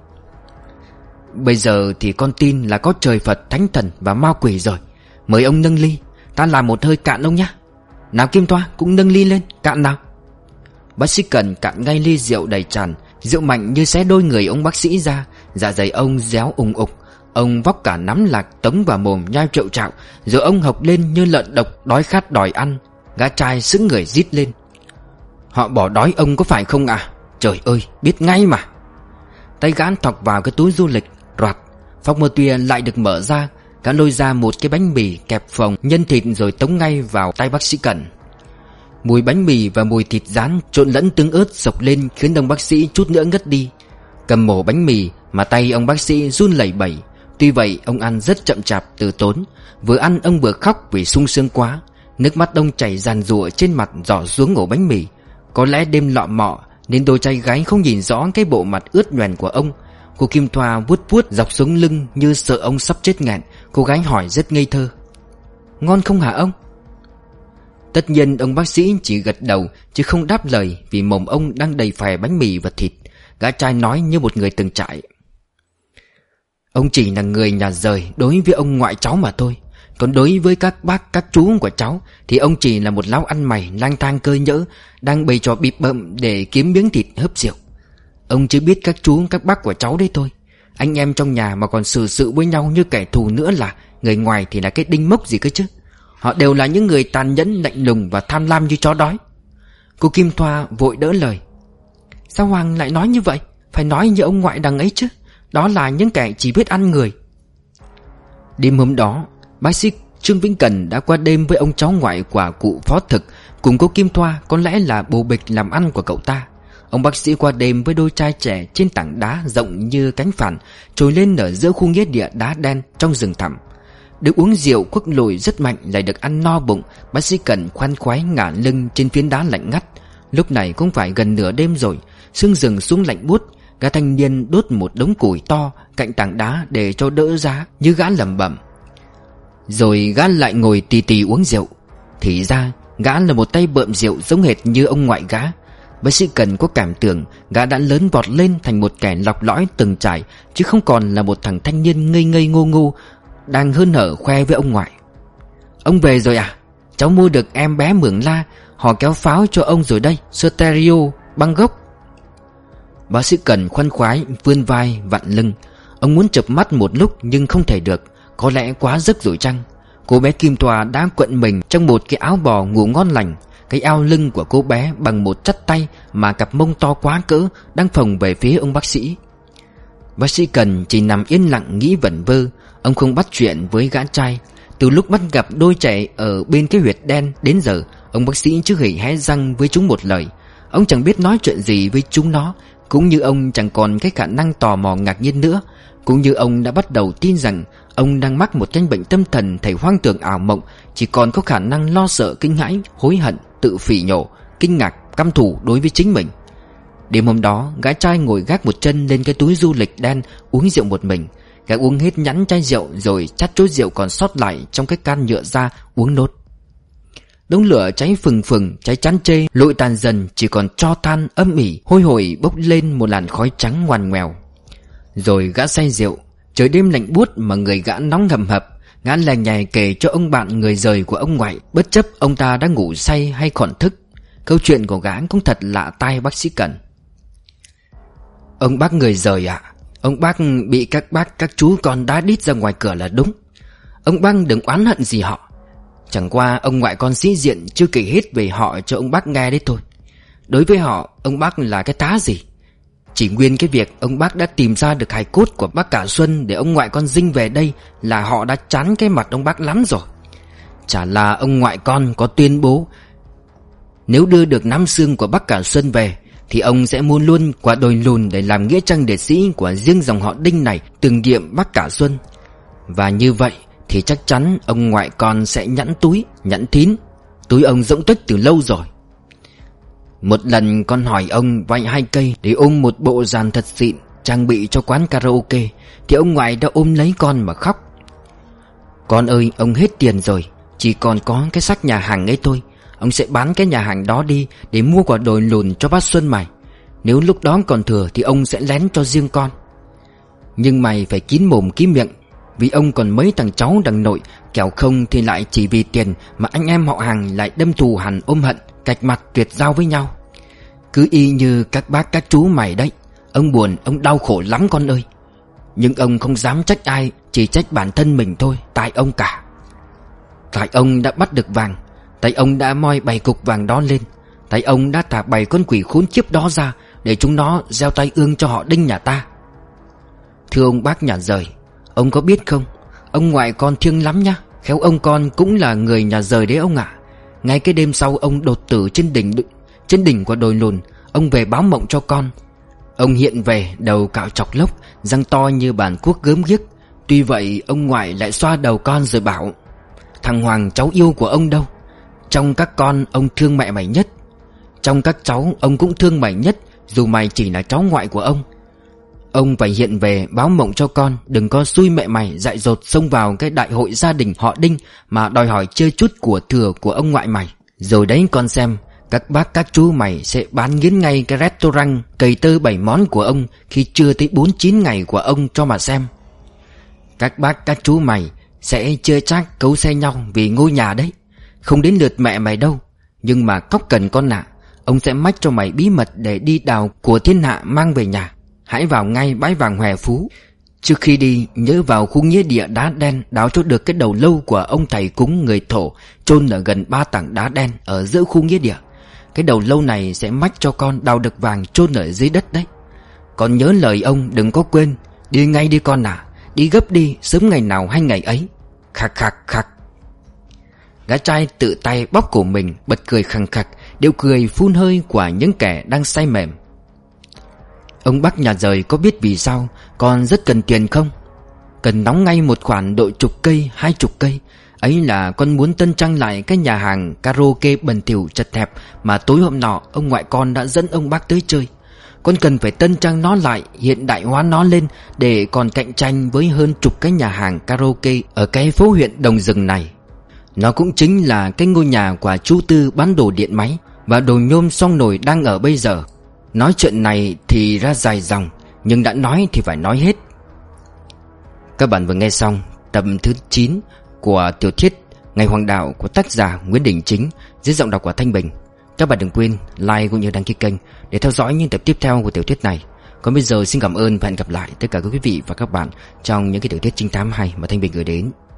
bây giờ thì con tin là có trời Phật, thánh thần và ma quỷ rồi. Mời ông nâng ly, ta làm một hơi cạn ông nhá. Nào Kim Thoa cũng nâng ly lên, cạn nào. Bác sĩ Cần cạn ngay ly rượu đầy tràn. Rượu mạnh như xé đôi người ông bác sĩ ra. Dạ dày ông réo ùng ục. Ông vóc cả nắm lạc tống vào mồm nhai trệu trạo. Rồi ông hộc lên như lợn độc đói khát đòi ăn. Gã trai sững người rít lên, họ bỏ đói ông có phải không à? Trời ơi, biết ngay mà. Tay gã thọc vào cái túi du lịch, roạt, phóc mơ tuya lại được mở ra. Gã lôi ra một cái bánh mì kẹp phồng nhân thịt rồi tống ngay vào tay bác sĩ Cần. Mùi bánh mì và mùi thịt rán trộn lẫn tương ớt sộc lên khiến ông bác sĩ chút nữa ngất đi. Cầm mổ bánh mì mà tay ông bác sĩ run lẩy bẩy. Tuy vậy ông ăn rất chậm chạp từ tốn. Vừa ăn ông vừa khóc vì sung sướng quá. Nước mắt ông chảy ràn rụa trên mặt rỏ xuống ổ bánh mì. Có lẽ đêm lọ mọ nên đôi trai gái không nhìn rõ cái bộ mặt ướt nhoẻn của ông. Cô Kim Thoa vuốt vuốt dọc xuống lưng như sợ ông sắp chết nghẹn. Cô gái hỏi rất ngây thơ, ngon không hả ông? Tất nhiên ông bác sĩ chỉ gật đầu chứ không đáp lời, vì mồm ông đang đầy phè bánh mì và thịt. Gã trai nói như một người từng trải, ông chỉ là người nhà rời đối với ông ngoại cháu mà thôi. Còn đối với các bác các chú của cháu thì ông chỉ là một lão ăn mày lang thang cơ nhỡ, đang bày trò bịp bợm để kiếm miếng thịt hớp rượu. Ông chỉ biết các chú các bác của cháu đấy thôi. Anh em trong nhà mà còn xử sự với nhau như kẻ thù nữa là người ngoài thì là cái đinh mốc gì cơ chứ. Họ đều là những người tàn nhẫn, lạnh lùng và tham lam như chó đói. Cô Kim Thoa vội đỡ lời, sao Hoàng lại nói như vậy? Phải nói như ông ngoại đằng ấy chứ. Đó là những kẻ chỉ biết ăn người. Đêm hôm đó, bác sĩ Trương Vĩnh Cần đã qua đêm với ông cháu ngoại của cụ Phó Thực. Cùng cô Kim Thoa có lẽ là bồ bịch làm ăn của cậu ta. Ông bác sĩ qua đêm với đôi trai trẻ trên tảng đá rộng như cánh phản trồi lên ở giữa khu nghĩa địa đá đen trong rừng thẳm. Được uống rượu quắc lồi rất mạnh lại được ăn no bụng, bác sĩ Cần khoan khoái ngả lưng trên phiến đá lạnh ngắt. Lúc này cũng phải gần nửa đêm rồi, sương rừng xuống lạnh buốt. Gã thanh niên đốt một đống củi to cạnh tảng đá để cho đỡ giá, như gã lẩm bẩm. Rồi gã lại ngồi tì tì uống rượu. Thì ra gã là một tay bợm rượu giống hệt như ông ngoại gã. Bác sĩ Cần có cảm tưởng gã đã lớn vọt lên thành một kẻ lọc lõi từng trải, chứ không còn là một thằng thanh niên ngây ngây ngô ngô đang hớn hở khoe với ông ngoại. Ông về rồi à? cháu mua được em bé Mường La. Họ kéo pháo cho ông rồi đây, stereo, băng gốc. Bác sĩ Cần khoan khoái vươn vai vặn lưng. Ông muốn chợp mắt một lúc nhưng không thể được. Có lẽ quá giấc rồi chăng. Cô bé Kim Tòa đã quận mình trong một cái áo bò ngủ ngon lành. Cái eo lưng của cô bé bằng một chắt tay mà cặp mông to quá cỡ đang phồng về phía ông bác sĩ. Bác sĩ Cần chỉ nằm yên lặng nghĩ vẩn vơ. Ông không bắt chuyện với gã trai. Từ lúc bắt gặp đôi trẻ ở bên cái huyệt đen đến giờ, ông bác sĩ chưa hề hé răng với chúng một lời. Ông chẳng biết nói chuyện gì với chúng nó. Cũng như ông chẳng còn cái khả năng tò mò ngạc nhiên nữa. Cũng như ông đã bắt đầu tin rằng ông đang mắc một căn bệnh tâm thần thầy hoang tưởng ảo mộng, chỉ còn có khả năng lo sợ, kinh hãi, hối hận, tự phỉ nhổ, kinh ngạc, căm thù đối với chính mình. Đêm hôm đó, gã trai ngồi gác một chân lên cái túi du lịch đen uống rượu một mình. Gã uống hết nhẵn chai rượu rồi chắt chốt rượu còn sót lại trong cái can nhựa ra uống nốt. Đống lửa cháy phừng phừng, cháy chán chê, lụi tàn dần, chỉ còn tro than âm ỉ hôi hổi bốc lên một làn khói trắng ngoằn ngoèo. Rồi gã say rượu, trời đêm lạnh buốt mà người gã nóng hầm hập. Gã lè nhè kể cho ông bạn người rời của ông ngoại, bất chấp ông ta đã ngủ say hay còn thức. Câu chuyện của gã cũng thật lạ tai bác sĩ Cần. Ông bác người rời ạ, ông bác bị các bác các chú con đá đít ra ngoài cửa là đúng. Ông bác đừng oán hận gì họ. Chẳng qua ông ngoại con sĩ diện chưa kể hết về họ cho ông bác nghe đấy thôi. Đối với họ, ông bác là cái tá gì. Chỉ nguyên cái việc ông bác đã tìm ra được hài cốt của bác Cả Xuân để ông ngoại con dinh về đây là họ đã chán cái mặt ông bác lắm rồi. Chả là ông ngoại con có tuyên bố nếu đưa được nắm xương của bác Cả Xuân về thì ông sẽ mua luôn quả đồi lùn để làm nghĩa trang liệt sĩ của riêng dòng họ Đinh này tưởng niệm bác Cả Xuân. Và như vậy thì chắc chắn ông ngoại con sẽ nhẵn túi, nhẵn thín. Túi ông rỗng tuếch từ lâu rồi. Một lần con hỏi ông vay hai cây để ôm một bộ dàn thật xịn trang bị cho quán karaoke, thì ông ngoại đã ôm lấy con mà khóc. Con ơi, ông hết tiền rồi, chỉ còn có cái xác nhà hàng ấy thôi. Ông sẽ bán cái nhà hàng đó đi để mua quả đồi lùn cho bác Xuân mày. Nếu lúc đó còn thừa thì ông sẽ lén cho riêng con. Nhưng mày phải kín mồm kín miệng, vì ông còn mấy thằng cháu đằng nội, kẻo không thì lại chỉ vì tiền mà anh em họ hàng lại đâm thù hằn ôm hận, cạch mặt tuyệt giao với nhau. Cứ y như các bác các chú mày đấy. Ông buồn, ông đau khổ lắm con ơi. Nhưng ông không dám trách ai, chỉ trách bản thân mình thôi. Tại ông cả. Tại ông đã bắt được vàng. Tại ông đã moi bảy cục vàng đó lên. Tại ông đã thả bảy con quỷ khốn kiếp đó ra để chúng nó gieo tay ương cho họ Đinh nhà ta. Thưa ông bác nhà rời, ông có biết không, ông ngoại con thiêng lắm nhá. Khéo ông con cũng là người nhà rời đấy ông ạ. À. Ngay cái đêm sau ông đột tử trên đỉnh Trên đỉnh của đồi lùn, ông về báo mộng cho con. Ông hiện về đầu cạo chọc lốc, răng to như bàn cuốc gớm ghiếc. Tuy vậy ông ngoại lại xoa đầu con rồi bảo: thằng Hoàng cháu yêu của ông đâu? Trong các con ông thương mẹ mày nhất. Trong các cháu ông cũng thương mày nhất, dù mày chỉ là cháu ngoại của ông. Ông phải hiện về báo mộng cho con, đừng có xui mẹ mày dại dột xông vào cái đại hội gia đình họ Đinh mà đòi hỏi chơi chút của thừa của ông ngoại mày. Rồi đấy con xem, các bác các chú mày sẽ bán nghiến ngay cái restaurant cầy tơ bảy món của ông khi chưa tới bốn chín ngày của ông cho mà xem. Các bác các chú mày sẽ chơi chác cấu xe nhau vì ngôi nhà đấy. Không đến lượt mẹ mày đâu. Nhưng mà cóc cần con nạ, ông sẽ mách cho mày bí mật để đi đào của thiên hạ mang về nhà. Hãy vào ngay bãi vàng Hòe Phú. Trước khi đi nhớ vào khu nghĩa địa đá đen đào cho được cái đầu lâu của ông thầy cúng người Thổ chôn ở gần ba tảng đá đen ở giữa khu nghĩa địa. Cái đầu lâu này sẽ mách cho con đào được vàng chôn ở dưới đất đấy. Con nhớ lời ông đừng có quên. Đi ngay đi con à. Đi gấp đi, sớm ngày nào hay ngày ấy. Khạc khạc khạc. Gã trai tự tay bóp cổ mình, bật cười khằng khặc, điệu cười phun hơi của những kẻ đang say mềm. Ông bác nhà rời có biết vì sao con rất cần tiền không? Cần đóng ngay một khoản độ chục cây, hai chục cây. Ấy là con muốn tân trang lại cái nhà hàng karaoke bẩn thỉu chật hẹp mà tối hôm nọ ông ngoại con đã dẫn ông bác tới chơi. Con cần phải tân trang nó lại, hiện đại hóa nó lên để còn cạnh tranh với hơn chục cái nhà hàng karaoke ở cái phố huyện Đồng Rừng này. Nó cũng chính là cái ngôi nhà của chú Tư bán đồ điện máy và đồ nhôm xoong nồi đang ở bây giờ. Nói chuyện này thì ra dài dòng, nhưng đã nói thì phải nói hết. Các bạn vừa nghe xong tập thứ chín của tiểu thuyết Ngày Hoàng Đạo của tác giả Nguyễn Đình Chính, dưới giọng đọc của Thanh Bình. Các bạn đừng quên like cũng như đăng ký kênh để theo dõi những tập tiếp theo của tiểu thuyết này. Còn bây giờ xin cảm ơn và hẹn gặp lại tất cả các quý vị và các bạn trong những cái tiểu thuyết trinh thám hay mà Thanh Bình gửi đến.